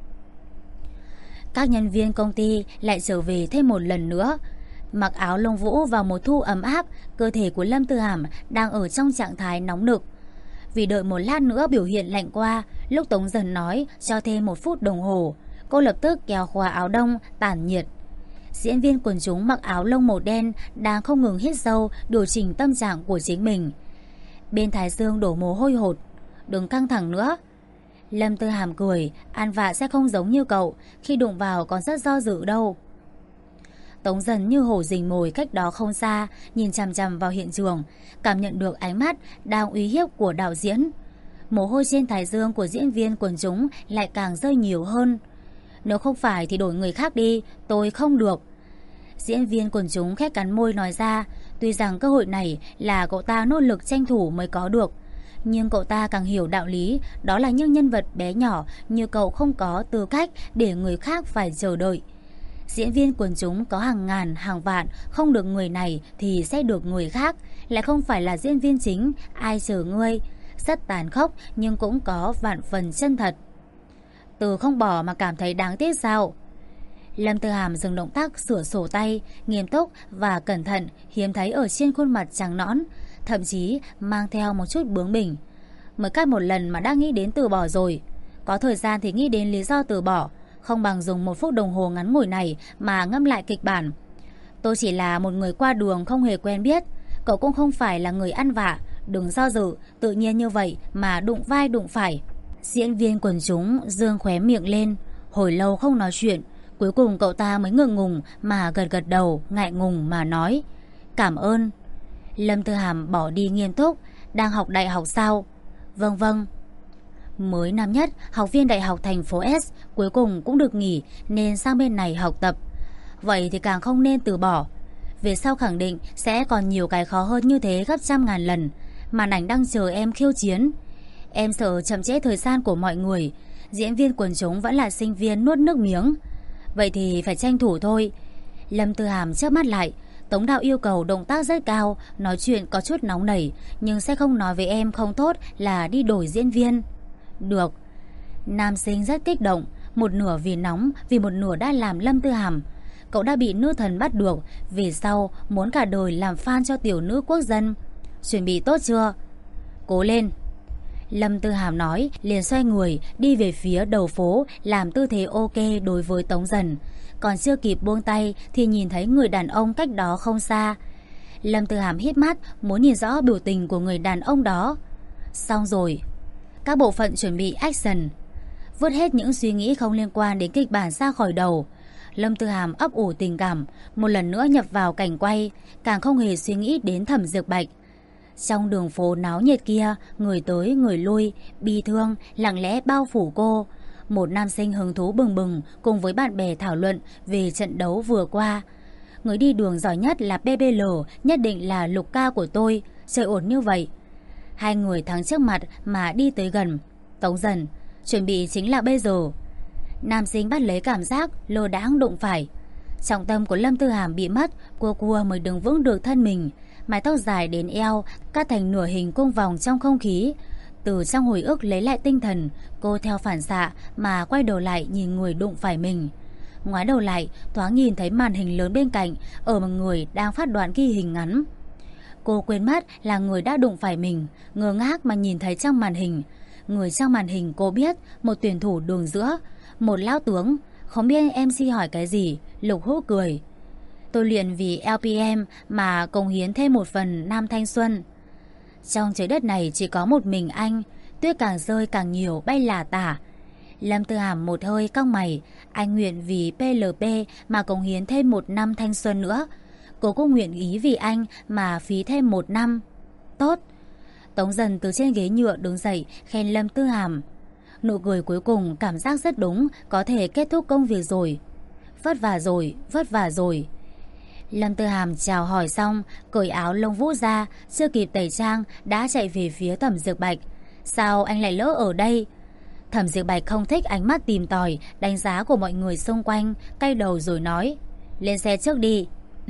Các nhân viên công ty lại trở về thêm một lần nữa. Mặc áo lông vũ vào mùa thu ấm áp, cơ thể của Lâm Tư Hàm đang ở trong trạng thái nóng nực. Vì đợi một lát nữa biểu hiện lạnh qua, lúc Tống Dần nói cho thêm 1 phút đồng hồ, cô lập tức kéo khóa áo đông tản nhiệt. Diễn viên quần chúng mặc áo lông màu đen đang không ngừng hít sâu, điều chỉnh tâm trạng của chính mình. Bên thái dương đổ mồ hôi hột. Đừng căng thẳng nữa. Lâm Tư Hàm cười, ăn vạ sẽ không giống như cậu, khi đụng vào còn rất do dự đâu. Tống Dần như hổ rình mồi cách đó không xa, nhìn chằm chằm vào hiện trường, cảm nhận được ánh mắt đang uy hiếp của đạo diễn. Mồ hôi trên thái dương của diễn viên quần chúng lại càng rơi nhiều hơn. Nếu không phải thì đổi người khác đi, tôi không được. Diễn viên quần chúng khẽ cắn môi nói ra, tuy rằng cơ hội này là cậu ta nỗ lực tranh thủ mới có được, nhưng cậu ta càng hiểu đạo lý, đó là những nhân vật bé nhỏ như cậu không có tư cách để người khác phải chờ đợi. Diễn viên quần chúng có hàng ngàn, hàng vạn, không được người này thì sẽ được người khác, lại không phải là diễn viên chính, ai chờ ngươi. Rất tàn khốc nhưng cũng có vạn phần chân thật. Từ không bỏ mà cảm thấy đáng tiếc sao? Lâm Tư Hàm dừng động tác sửa sổ tay, nghiêm túc và cẩn thận hiếm thấy ở trên khuôn mặt trắng nõn, thậm chí mang theo một chút bướng bỉnh. Mới cắt một lần mà đã nghĩ đến từ bỏ rồi. Có thời gian thì nghĩ đến lý do từ bỏ, không bằng dùng 1 phút đồng hồ ngắn ngủi này mà ngâm lại kịch bản. Tôi chỉ là một người qua đường không hề quen biết, cậu cũng không phải là người ăn vạ, đừng do dự, tự nhiên như vậy mà đụng vai đụng phải. Diễn viên quần chúng dương khóe miệng lên, hồi lâu không nói chuyện, cuối cùng cậu ta mới ngượng ngùng mà gật gật đầu, ngại ngùng mà nói cảm ơn. Lâm Tư Hàm bỏ đi nghiêm túc, đang học đại học sao? Vâng vâng. Mới năm nhất, học viên đại học thành phố S cuối cùng cũng được nghỉ nên sang bên này học tập. Vậy thì càng không nên từ bỏ. Về sau khẳng định sẽ còn nhiều cái khó hơn như thế gấp trăm ngàn lần. Màn ảnh đang chờ em khiêu chiến. Em sợ chậm trễ thời gian của mọi người. Diễn viên quần chúng vẫn là sinh viên nuốt nước miếng. Vậy thì phải tranh thủ thôi. Lâm Tư Hàm chớp mắt lại. Tống đạo yêu cầu động tác rất cao, nói chuyện có chút nóng nảy, nhưng sẽ không nói với em không tốt là đi đổi diễn viên. Được. Nam sinh rất kích động, một nửa vì nóng, vì một nửa đã làm Lâm Tư Hàm. Cậu đã bị nữ thần bắt được, về sau muốn cả đời làm fan cho tiểu nữ quốc dân. Chuẩn bị tốt chưa? Cố lên. Lâm Tư Hàm nói, liền xoay người đi về phía đầu phố, làm tư thế ok đối với Tống Dần. Còn chưa kịp buông tay thì nhìn thấy người đàn ông cách đó không xa. Lâm Tư Hàm hít mắt, muốn nhìn rõ biểu tình của người đàn ông đó. Xong rồi. Các bộ phận chuẩn bị action. Vứt hết những suy nghĩ không liên quan đến kịch bản ra khỏi đầu. Lâm Tư Hàm ấp ủ tình cảm, một lần nữa nhập vào cảnh quay, càng không hề suy nghĩ đến Thẩm Dược Bạch. Trong đường phố náo nhiệt kia, người tới người lui, bi thương lặng lẽ bao phủ cô. Một nam sinh hứng thú bừng bừng cùng với bạn bè thảo luận về trận đấu vừa qua. Người đi đường giỏi nhất là BBL, nhất định là lục ca của tôi, chơi ổn như vậy. Hai người thắng trước mặt mà đi tới gần. Tống Dần, chuẩn bị chính là bây giờ. Nam sinh bắt lấy cảm giác lơ đãng đụng phải. Trọng tâm của Lâm Tư Hàm bị mất, cua mới đứng vững được thân mình. Mái tóc dài đến eo, cắt thành nửa hình cung vòng trong không khí. Từ trong hồi ức lấy lại tinh thần, cô theo phản xạ mà quay đầu lại nhìn người đụng phải mình. Ngoái đầu lại, thoáng nhìn thấy màn hình lớn bên cạnh, ở một người đang phát đoạn ghi hình ngắn. Cô quên mất là người đã đụng phải mình, ngơ ngác mà nhìn thấy trong màn hình. Người trong màn hình cô biết, một tuyển thủ đường giữa, một lão tướng. Không biết MC hỏi cái gì, Lục Hữu cười. Tôi luyện vì LPM mà cống hiến thêm một phần nam thanh xuân. Trong trái đất này chỉ có một mình anh, tuyết càng rơi càng nhiều bay là tả. Lâm Tư Hàm một hơi cong mày, anh nguyện vì PLP mà cống hiến thêm 1 năm thanh xuân nữa. Cô cũng nguyện ý vì anh mà phí thêm 1 năm. Tốt. Tống Dần từ trên ghế nhựa đứng dậy khen Lâm Tư Hàm. Nụ cười cuối cùng cảm giác rất đúng, có thể kết thúc công việc rồi. Vất vả rồi, vất vả rồi. Lâm Tư Hàm chào hỏi xong, cởi áo lông vũ ra, chưa kịp tẩy trang đã chạy về phía Thẩm Dược Bạch. Sao anh lại lỡ ở đây? Thẩm Dược Bạch không thích ánh mắt tìm tòi, đánh giá của mọi người xung quanh, cay đầu rồi nói. Lên xe trước đi.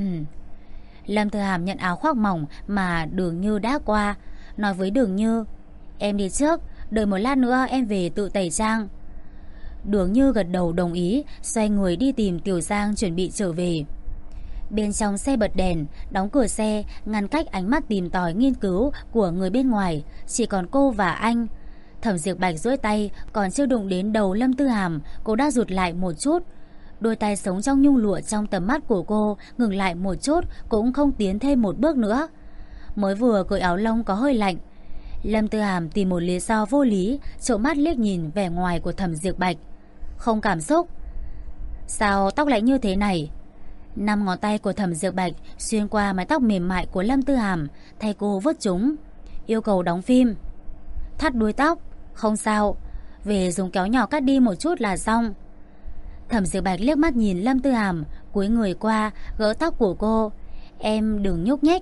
Lâm Tư Hàm nhận áo khoác mỏng mà Đường Như đã qua, nói với Đường Như. Em đi trước, đợi một lát nữa em về tự tẩy trang. Đường Như gật đầu đồng ý, xoay người đi tìm Tiểu Giang chuẩn bị trở về. Bên trong xe bật đèn, đóng cửa xe, ngăn cách ánh mắt tìm tòi nghiên cứu của người bên ngoài, chỉ còn cô và anh. Thẩm Diệp Bạch duỗi tay, còn chưa đụng đến đầu Lâm Tư Hàm, cô đã rụt lại một chút. Đôi tay sống trong nhung lụa trong tầm mắt của cô ngừng lại một chút, cũng không tiến thêm một bước nữa. Mới vừa cởi áo lông có hơi lạnh. Lâm Tư Hàm tìm một lý do vô lý, trộm mắt liếc nhìn vẻ ngoài của Thẩm Diệp Bạch. Không cảm xúc. Sao tóc lại như thế này? Năm ngón tay của Thẩm Dược Bạch xuyên qua mái tóc mềm mại của Lâm Tư Hàm, thay cô vuốt chúng. Yêu cầu đóng phim. Thắt đuôi tóc. Không sao, về dùng kéo nhỏ cắt đi một chút là xong. Thẩm Dược Bạch liếc mắt nhìn Lâm Tư Hàm, cúi người qua gỡ tóc của cô. Em đừng nhúc nhích.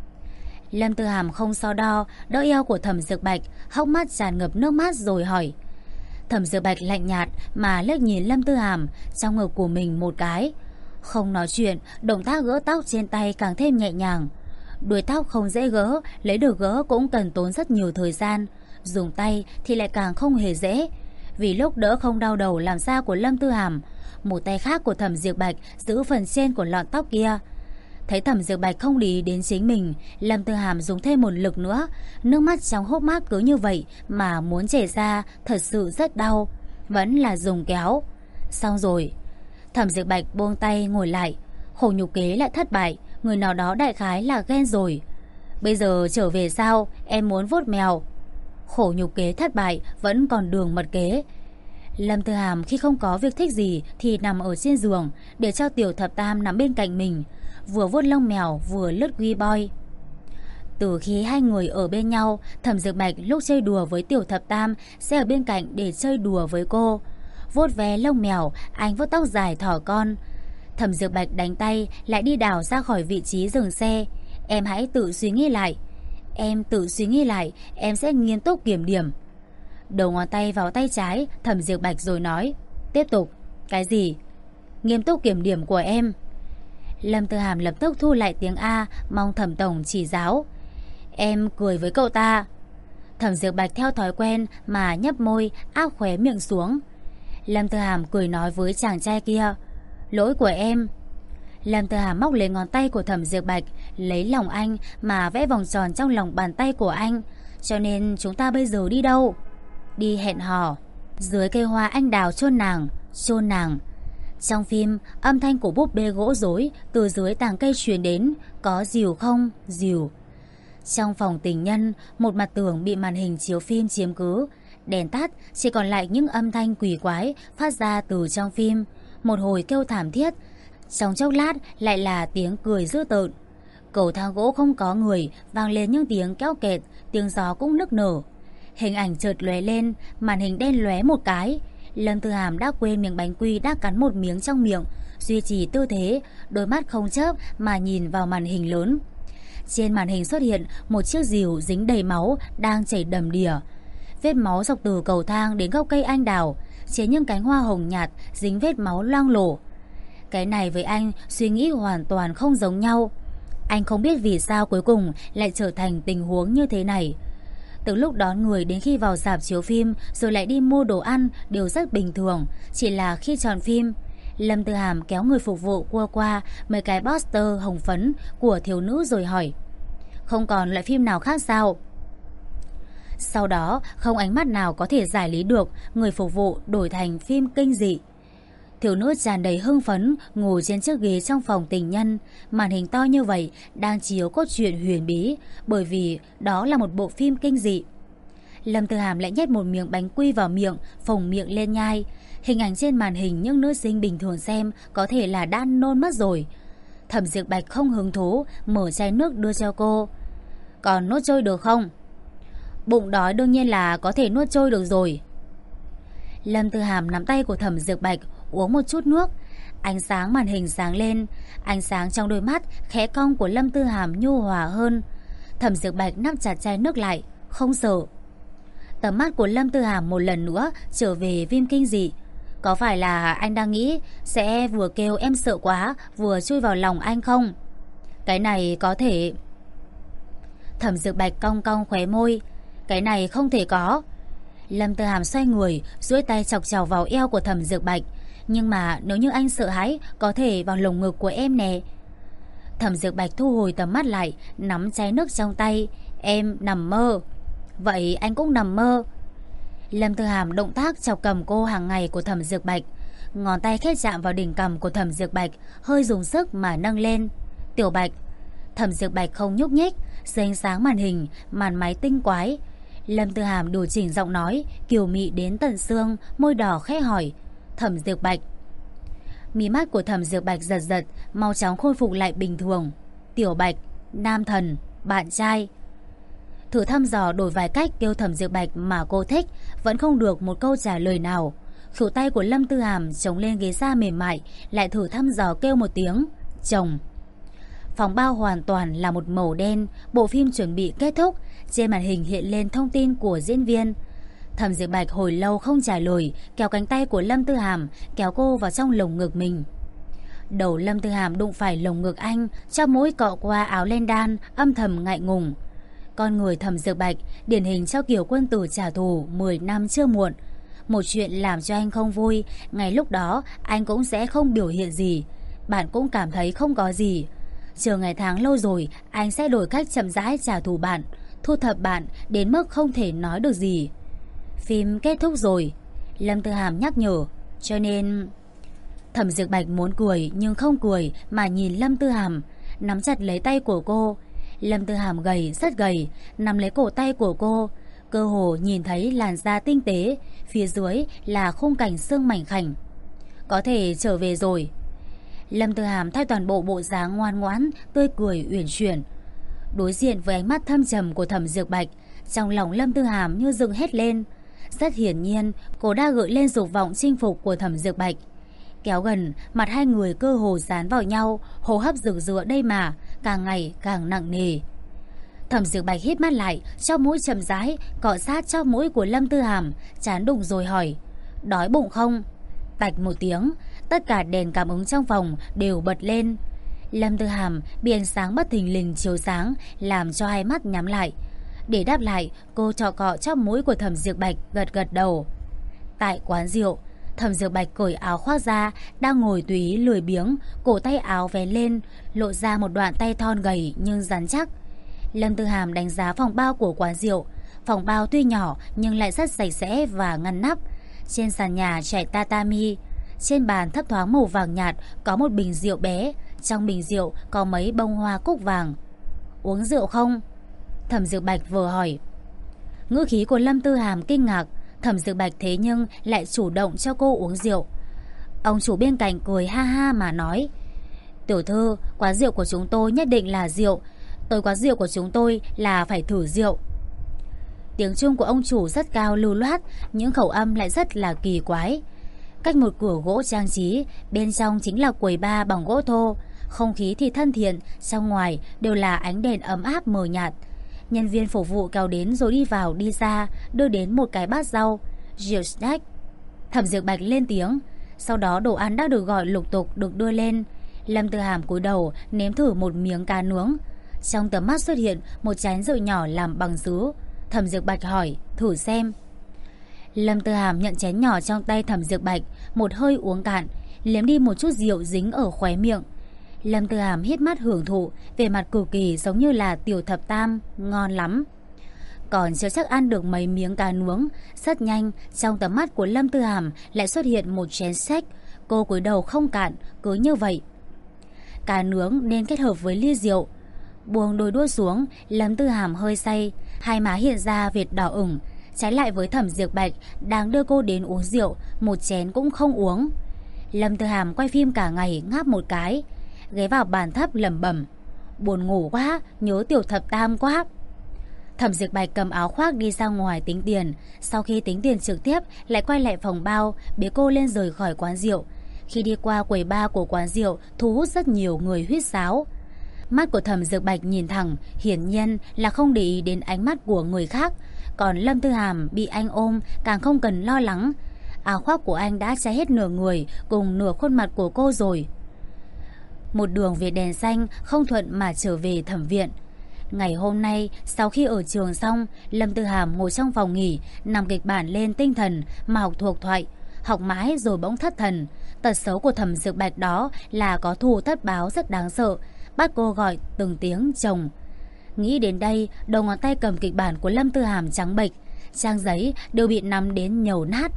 Lâm Tư Hàm không so đo, đỡ eo của Thẩm Dược Bạch, hốc mắt tràn ngập nước mắt rồi hỏi. Thẩm Dược Bạch lạnh nhạt mà liếc nhìn Lâm Tư Hàm trong ngực của mình một cái. Không nói chuyện, động tác gỡ tóc trên tay càng thêm nhẹ nhàng. Đuôi tóc không dễ gỡ, lấy được gỡ cũng cần tốn rất nhiều thời gian. Dùng tay thì lại càng không hề dễ. Vì lúc đỡ không đau đầu làm da của Lâm Tư Hàm, một tay khác của Thẩm Dược Bạch giữ phần trên của lọn tóc kia. Thấy Thẩm Dược Bạch không để ý đến chính mình, Lâm Tư Hàm dùng thêm một lực nữa. Nước mắt trong hốc mắt cứ như vậy mà muốn chảy ra, thật sự rất đau. Vẫn là dùng kéo. Xong rồi. Thẩm Dược Bạch buông tay ngồi lại. Khổ nhục kế lại thất bại. Người nào đó đại khái là ghen rồi. Bây giờ trở về sao? Em muốn vuốt mèo. Khổ nhục kế thất bại, vẫn còn đường mật kế. Lâm Tư Hàm khi không có việc thích gì thì nằm ở trên giường, để cho Tiểu Thập Tam nằm bên cạnh mình, vừa vuốt lông mèo vừa lướt Wii Boy. Từ khi hai người ở bên nhau, Thẩm Dược Bạch lúc chơi đùa với Tiểu Thập Tam sẽ ở bên cạnh để chơi đùa với cô. Vuốt ve lông mèo, anh vuốt tóc dài thỏ con. Thẩm Dược Bạch đánh tay lại đi đảo ra khỏi vị trí dừng xe. Em hãy tự suy nghĩ lại. Em tự suy nghĩ lại, em sẽ nghiêm túc kiểm điểm. Đầu ngón tay vào tay trái Thẩm Dược Bạch rồi nói. Tiếp tục. Cái gì? Nghiêm túc kiểm điểm của em. Lâm Tư Hàm lập tức thu lại tiếng A, mong Thẩm tổng chỉ giáo. Em cười với cậu ta. Thẩm Dược Bạch theo thói quen mà nhấp môi, áp khóe miệng xuống. Lâm Tư Hàm cười nói với chàng trai kia. Lỗi của em. Lâm Tư Hàm móc lấy ngón tay của Thẩm Dược Bạch, lấy lòng anh mà vẽ vòng tròn trong lòng bàn tay của anh. Cho nên chúng ta bây giờ đi đâu? Đi hẹn hò. Dưới cây hoa anh đào chôn nàng, chôn nàng. Trong phim, âm thanh của búp bê gỗ rối từ dưới tàng cây truyền đến. Có dìu không? Dìu. Trong phòng tình nhân, một mặt tường bị màn hình chiếu phim chiếm cứ. Đèn tắt, chỉ còn lại những âm thanh quỷ quái phát ra từ trong phim. Một hồi kêu thảm thiết, trong chốc lát lại là tiếng cười dữ tợn. Cầu thang gỗ không có người, vang lên những tiếng kéo kẹt, tiếng gió cũng nức nở. Hình ảnh chợt lóe lên, màn hình đen lóe một cái. Lâm Tư Hàm đã quên miếng bánh quy đã cắn một miếng trong miệng, duy trì tư thế, đôi mắt không chớp mà nhìn vào màn hình lớn. Trên màn hình xuất hiện một chiếc rìu dính đầy máu đang chảy đầm đìa. Vết máu dọc từ cầu thang đến gốc cây anh đào, trên những cánh hoa hồng nhạt dính vết máu loang lổ. Cái này với anh suy nghĩ hoàn toàn không giống nhau. Anh không biết vì sao cuối cùng lại trở thành tình huống như thế này. Từ lúc đón người đến khi vào rạp chiếu phim rồi lại đi mua đồ ăn đều rất bình thường. Chỉ là khi chọn phim, Lâm Tư Hàm kéo người phục vụ cua qua mấy cái poster hồng phấn của thiếu nữ rồi hỏi. Không còn loại phim nào khác sao? Sau đó không ánh mắt nào có thể giải lý được, người phục vụ đổi thành phim kinh dị. Thiếu nữ tràn đầy hưng phấn ngồi trên chiếc ghế trong phòng tình nhân. Màn hình to như vậy đang chiếu cốt truyện huyền bí, bởi vì đó là một bộ phim kinh dị. Lâm Tư Hàm lại nhét một miếng bánh quy vào miệng, phồng miệng lên nhai. Hình ảnh trên màn hình những nữ sinh bình thường xem có thể là đã nôn mất rồi. Thẩm Dược Bạch không hứng thú, mở chai nước đưa cho cô. Còn nuốt trôi được không? Bụng đói đương nhiên là có thể nuốt trôi được rồi. Lâm Tư Hàm nắm tay của Thẩm Dược Bạch, uống một chút nước. Ánh sáng màn hình sáng lên, ánh sáng trong đôi mắt khẽ cong của Lâm Tư Hàm nhu hòa hơn. Thẩm Dược Bạch nắm chặt chai nước lại, không sợ. Tầm mắt của Lâm Tư Hàm một lần nữa trở về phim kinh dị. Có phải là anh đang nghĩ sẽ vừa kêu em sợ quá, vừa chui vào lòng anh không? Cái này có thể. Thẩm Dược Bạch cong cong khóe môi. Cái này không thể có. Lâm Tư Hàm xoay người, duỗi tay chọc chọc vào eo của Thẩm Dược Bạch. Nhưng mà nếu như anh sợ hãi, có thể vào lồng ngực của em nè. Thẩm Dược Bạch thu hồi tầm mắt lại, nắm chai nước trong tay. Em nằm mơ. Vậy anh cũng nằm mơ. Lâm Tư Hàm động tác chọc cầm cô hàng ngày của Thẩm Dược Bạch. Ngón tay khẽ chạm vào đỉnh cằm của Thẩm Dược Bạch, hơi dùng sức mà nâng lên. Tiểu Bạch. Thẩm Dược Bạch không nhúc nhích. Dưới ánh sáng màn hình, màn máy tinh quái, Lâm Tư Hàm điều chỉnh giọng nói kiều mị đến tận xương, môi đỏ khẽ hỏi. Thẩm Dược Bạch. Mí mắt của Thẩm Dược Bạch giật giật, mau chóng khôi phục lại bình thường. Tiểu Bạch, nam thần, bạn trai. Thử thăm dò đổi vài cách kêu Thẩm Dược Bạch mà cô thích, vẫn không được một câu trả lời nào. Khỉu tay của Lâm Tư Hàm chống lên ghế da mềm mại, lại thử thăm dò kêu một tiếng chồng. Phòng bao hoàn toàn là một màu đen. Bộ phim chuẩn bị kết thúc. Trên màn hình hiện lên thông tin của diễn viên. Thẩm Dược Bạch hồi lâu không trả lời, kéo cánh tay của Lâm Tư Hàm, kéo cô vào trong lồng ngực mình. Đầu Lâm Tư Hàm đụng phải lồng ngực anh, cho mũi cọ qua áo len đan, âm thầm ngại ngùng. Con người Thẩm Dược Bạch điển hình cho kiểu quân tử trả thù 10 năm chưa muộn. Một chuyện làm cho anh không vui, ngay lúc đó anh cũng sẽ không biểu hiện gì. Bạn cũng cảm thấy không có gì. Chờ ngày tháng lâu rồi, anh sẽ đổi cách chậm rãi trả thù bạn, thu thập bạn đến mức không thể nói được gì. Phim kết thúc rồi, Lâm Tư Hàm nhắc nhở, cho nên... Thẩm Dược Bạch muốn cười nhưng không cười mà nhìn Lâm Tư Hàm, nắm chặt lấy tay của cô. Lâm Tư Hàm gầy, rất gầy, nắm lấy cổ tay của cô. Cơ hồ nhìn thấy làn da tinh tế, phía dưới là khung cảnh xương mảnh khảnh. Có thể trở về rồi. Lâm Tư Hàm thay toàn bộ bộ dáng ngoan ngoãn, tươi cười uyển chuyển. Đối diện với ánh mắt thâm trầm của Thẩm Dược Bạch, trong lòng Lâm Tư Hàm như dựng hết lên. Rất hiển nhiên, cô đã gợi lên dục vọng chinh phục của Thẩm Dược Bạch. Kéo gần, mặt hai người cơ hồ dán vào nhau, hô hấp rực rỡ đây mà, càng ngày càng nặng nề. Thẩm Dược Bạch hít mắt lại, chóp mũi chậm rãi, cọ sát chóp mũi của Lâm Tư Hàm, chán đụng rồi hỏi, đói bụng không? Tạch một tiếng, tất cả đèn cảm ứng trong phòng đều bật lên. Lâm Tư Hàm bị ánh sáng bất thình lình chiếu sáng, làm cho hai mắt nhắm lại. Để đáp lại, cô trọ cọ chóp mũi của Thẩm Dược Bạch, gật gật đầu. Tại quán rượu, Thẩm Dược Bạch cởi áo khoác ra, đang ngồi tùy ý lười biếng, cổ tay áo vén lên, lộ ra một đoạn tay thon gầy nhưng rắn chắc. Lâm Tư Hàm đánh giá phòng bao của quán rượu. Phòng bao tuy nhỏ nhưng lại rất sạch sẽ và ngăn nắp. Trên sàn nhà trải tatami. Trên bàn thấp thoáng màu vàng nhạt có một bình rượu bé. Trong bình rượu có mấy bông hoa cúc vàng. Uống rượu không? Thẩm Dược Bạch vừa hỏi. Ngữ khí của Lâm Tư Hàm kinh ngạc. Thẩm Dược Bạch thế nhưng lại chủ động cho cô uống rượu. Ông chủ bên cạnh cười ha ha mà nói, tiểu thư, quán rượu của chúng tôi nhất định là rượu. Tới quán rượu của chúng tôi là phải thử rượu. Tiếng Trung của ông chủ rất cao lưu loát, những khẩu âm lại rất là kỳ quái. Cách một cửa gỗ trang trí, bên trong chính là quầy bar bằng gỗ thô. Không khí thì thân thiện, trong ngoài đều là ánh đèn ấm áp mờ nhạt. Nhân viên phục vụ kéo đến rồi đi vào đi ra, đưa đến một cái bát rau, rượu snack. Thẩm Dược Bạch lên tiếng. Sau đó đồ ăn đã được gọi lục tục được đưa lên. Lâm Tư Hàm cúi đầu nếm thử một miếng cá nướng. Trong tầm mắt xuất hiện một chén rượu nhỏ làm bằng sứ. Thẩm Dược Bạch hỏi, thử xem. Lâm Tư Hàm nhận chén nhỏ trong tay Thẩm Dược Bạch, một hơi uống cạn, liếm đi một chút rượu dính ở khóe miệng. Lâm Tư Hàm hít mắt hưởng thụ, vẻ mặt cực kỳ giống như là tiểu thập tam, ngon lắm. Còn chưa chắc ăn được mấy miếng cá nướng, rất nhanh trong tầm mắt của Lâm Tư Hàm lại xuất hiện một chén sách. Cô cúi đầu không cạn, cứ như vậy. Cá nướng nên kết hợp với ly rượu. Buông đôi đũa xuống, Lâm Tư Hàm hơi say, hai má hiện ra vệt đỏ ửng. Trái lại với Thẩm Dược Bạch đang đưa cô đến uống rượu, một chén cũng không uống. Lâm Tư Hàm quay phim cả ngày ngáp một cái, ghé vào bàn thấp lẩm bẩm, buồn ngủ quá, nhớ tiểu thập tam quá. Thẩm Dược Bạch cầm áo khoác đi ra ngoài tính tiền. Sau khi tính tiền trực tiếp, lại quay lại phòng bao, bế cô lên rời khỏi quán rượu. Khi đi qua quầy bar của quán rượu, thu hút rất nhiều người huýt sáo. Mắt của Thẩm Dược Bạch nhìn thẳng, hiển nhiên là không để ý đến ánh mắt của người khác. Còn Lâm Tư Hàm bị anh ôm, càng không cần lo lắng. Áo khoác của anh đã che hết nửa người cùng nửa khuôn mặt của cô rồi. Một đường về đèn xanh, không thuận mà trở về thẩm viện. Ngày hôm nay, sau khi ở trường xong, Lâm Tư Hàm ngồi trong phòng nghỉ, nằm kịch bản lên tinh thần mà học thuộc thoại. Học mãi rồi bỗng thất thần. Tật xấu của Thẩm Dược Bạch đó là có thù thất báo rất đáng sợ, bắt cô gọi từng tiếng chồng. Nghĩ đến đây, đầu ngón tay cầm kịch bản của Lâm Tư Hàm trắng bệch, trang giấy đều bị nắm đến nhầu nát.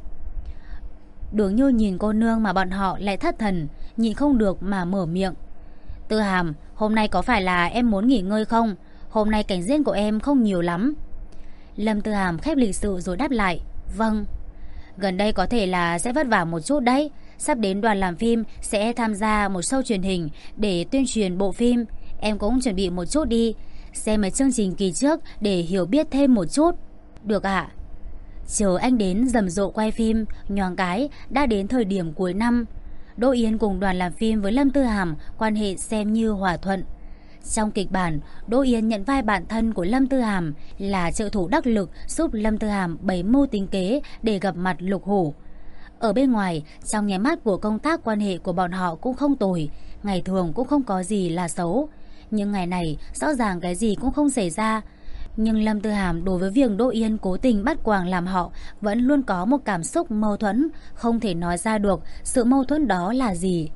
Đường Như nhìn cô nương mà bọn họ lại thất thần, nhìn không được mà mở miệng. Tư Hàm, hôm nay có phải là em muốn nghỉ ngơi không? Hôm nay cảnh diễn của em không nhiều lắm. Lâm Tư Hàm khép lịch sự rồi đáp lại, vâng. Gần đây có thể là sẽ vất vả một chút đấy. Sắp đến đoàn làm phim sẽ tham gia một show truyền hình để tuyên truyền bộ phim. Em cũng chuẩn bị một chút đi, xem mấy chương trình kỳ trước để hiểu biết thêm một chút. Được ạ. Chờ anh đến rầm rộ quay phim, nhoáng cái đã đến thời điểm cuối năm. Đỗ Yến cùng đoàn làm phim với Lâm Tư Hàm quan hệ xem như hòa thuận. Trong kịch bản, Đỗ Yến nhận vai bạn thân của Lâm Tư Hàm, là trợ thủ đắc lực giúp Lâm Tư Hàm bày mưu tính kế để gặp mặt Lục Hổ. Ở bên ngoài, trong nháy mắt của công tác, quan hệ của bọn họ cũng không tồi, ngày thường cũng không có gì là xấu. Nhưng ngày này rõ ràng cái gì cũng không xảy ra. Nhưng Lâm Tư Hàm đối với việc Đỗ Yến cố tình bắt quàng làm họ vẫn luôn có một cảm xúc mâu thuẫn, không thể nói ra được sự mâu thuẫn đó là gì.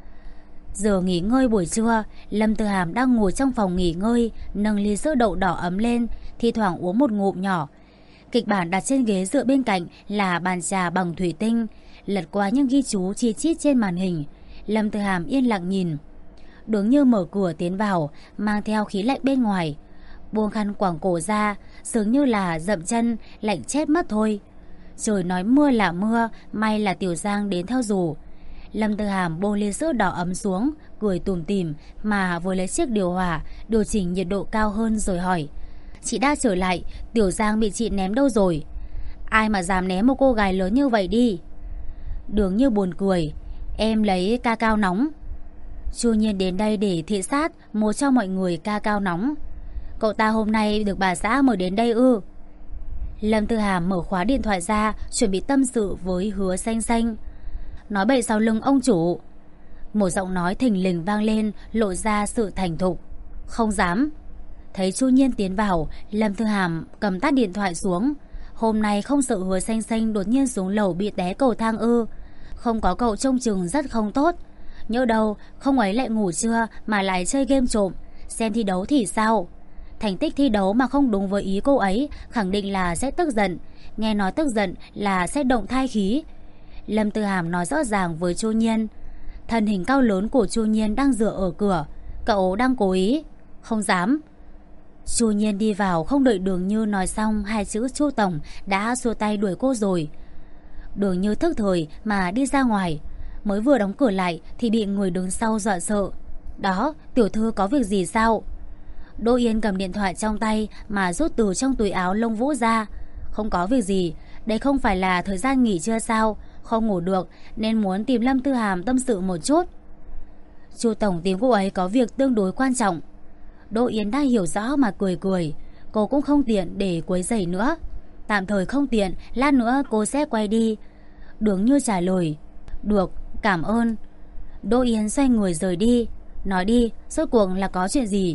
Giờ nghỉ ngơi buổi trưa, Lâm Tư Hàm đang ngồi trong phòng nghỉ ngơi, nâng ly sữa đậu đỏ ấm lên, thi thoảng uống một ngụm nhỏ. Kịch bản đặt trên ghế dựa bên cạnh là bàn trà bằng thủy tinh, lật qua những ghi chú chi chít trên màn hình. Lâm Tư Hàm yên lặng nhìn. Đường Như mở cửa tiến vào, mang theo khí lạnh bên ngoài, buông khăn quàng cổ ra, dường như là dậm chân, lạnh chết mất thôi. Trời nói mưa là mưa, may là Tiểu Giang đến theo dù. Lâm Tư Hàm bô ly sữa đỏ ấm xuống, cười tủm tỉm mà vừa lấy chiếc điều hòa điều chỉnh nhiệt độ cao hơn rồi hỏi: Chị đã trở lại, Tiểu Giang bị chị ném đâu rồi? Ai mà dám ném một cô gái lớn như vậy đi? Đường Như buồn cười: Em lấy ca cao nóng. Chu Nhiên đến đây để thị sát, mua cho mọi người ca cao nóng. Cậu ta hôm nay được bà xã mời đến đây ư? Lâm Tư Hàm mở khóa điện thoại ra, chuẩn bị tâm sự với Hứa Xanh Xanh. Nói bậy sau lưng ông chủ. Một giọng nói thình lình vang lên, lộ ra sự thành thục. Không dám. Thấy Chu Nhiên tiến vào, Lâm Tư Hàm cầm tắt điện thoại xuống. Hôm nay không sợ Hứa Xanh Xanh đột nhiên xuống lầu bị té cầu thang ư? Không có cậu trông chừng rất không tốt. Nhớ đâu không ấy lại ngủ trưa mà lại chơi game trộm. Xem thi đấu thì sao? Thành tích thi đấu mà không đúng với ý cô ấy, khẳng định là sẽ tức giận. Nghe nói tức giận là sẽ động thai khí. Lâm Tư Hàm nói rõ ràng với Chu Nhiên. Thân hình cao lớn của Chu Nhiên đang dựa ở cửa. Cậu đang cố ý? Không dám. Chu Nhiên đi vào, không đợi Đường Như nói xong hai chữ Chu tổng đã xua tay đuổi cô rồi. Đường Như thức thời mà đi ra ngoài, mới vừa đóng cửa lại thì bị người đứng sau dọa sợ. Đó, tiểu thư có việc gì sao? Đỗ Yến cầm điện thoại trong tay mà rút từ trong túi áo lông vũ ra. Không có việc gì, đây không phải là thời gian nghỉ trưa sao? Không ngủ được nên muốn tìm Lâm Tư Hàm tâm sự một chút. Chu tổng tìm cô ấy có việc tương đối quan trọng. Đỗ Yến đã hiểu rõ mà cười cười. Cô cũng không tiện để quấy rầy nữa. Tạm thời không tiện, lát nữa cô sẽ quay đi. Đường Như trả lời: Được, cảm ơn. Đỗ Yến xoay người rời đi. Nói đi, rốt cuộc là có chuyện gì?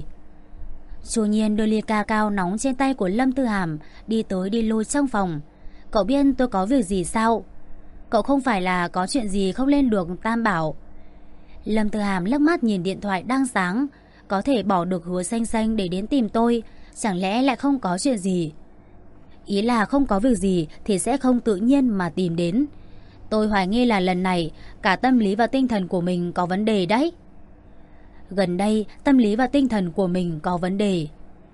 Chu Nhiên đưa ly ca cao nóng trên tay của Lâm Tư Hàm, đi tới đi lui trong phòng. Cậu biết tôi có việc gì sao? Cậu không phải là có chuyện gì không lên được Tam Bảo? Lâm Tư Hàm lắc mắt nhìn điện thoại đang sáng. Có thể bỏ được Hứa Xanh Xanh để đến tìm tôi, chẳng lẽ lại không có chuyện gì? Ý là không có việc gì thì sẽ không tự nhiên mà tìm đến. Tôi hoài nghi là lần này cả tâm lý và tinh thần của mình có vấn đề đấy. Gần đây tâm lý và tinh thần của mình có vấn đề.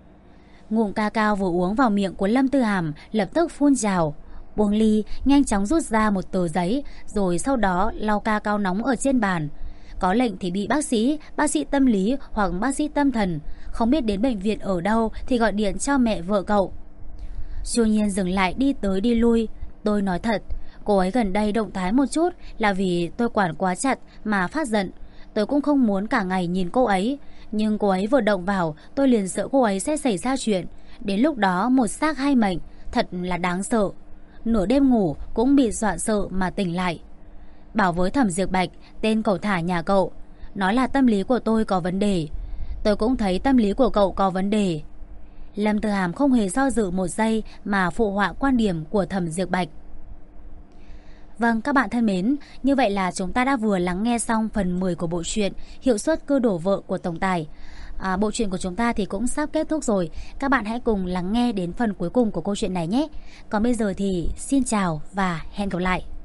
Ngụm ca cao vừa uống vào miệng của Lâm Tư Hàm lập tức phun trào. Buông ly, nhanh chóng rút ra một tờ giấy, rồi sau đó lau ca cao nóng ở trên bàn. Có lệnh thì bị bác sĩ tâm lý hoặc bác sĩ tâm thần, không biết đến bệnh viện ở đâu thì gọi điện cho mẹ vợ cậu. Chu Nhiên dừng lại đi tới đi lui. Tôi nói thật, cô ấy gần đây động thái một chút là vì tôi quản quá chặt mà phát giận. Tôi cũng không muốn cả ngày nhìn cô ấy, nhưng cô ấy vừa động vào, tôi liền sợ cô ấy sẽ xảy ra chuyện. Đến lúc đó một xác hai mệnh, thật là đáng sợ. Nửa đêm ngủ cũng bị dọa sợ mà tỉnh lại. Bảo với Thẩm Diệp Bạch, tên cẩu thả nhà cậu, nói là tâm lý của tôi có vấn đề. Tôi cũng thấy tâm lý của cậu có vấn đề. Lâm Tư Hàm không hề do dự một giây mà phụ họa quan điểm của Thẩm Diệp Bạch. Vâng, các bạn thân mến, như vậy là chúng ta đã vừa lắng nghe xong phần 10 của bộ truyện Hiệu suất cưa đổ vợ của tổng tài. Bộ truyện của chúng ta thì cũng sắp kết thúc rồi. Các bạn hãy cùng lắng nghe đến phần cuối cùng của câu chuyện này nhé. Còn bây giờ thì xin chào và hẹn gặp lại.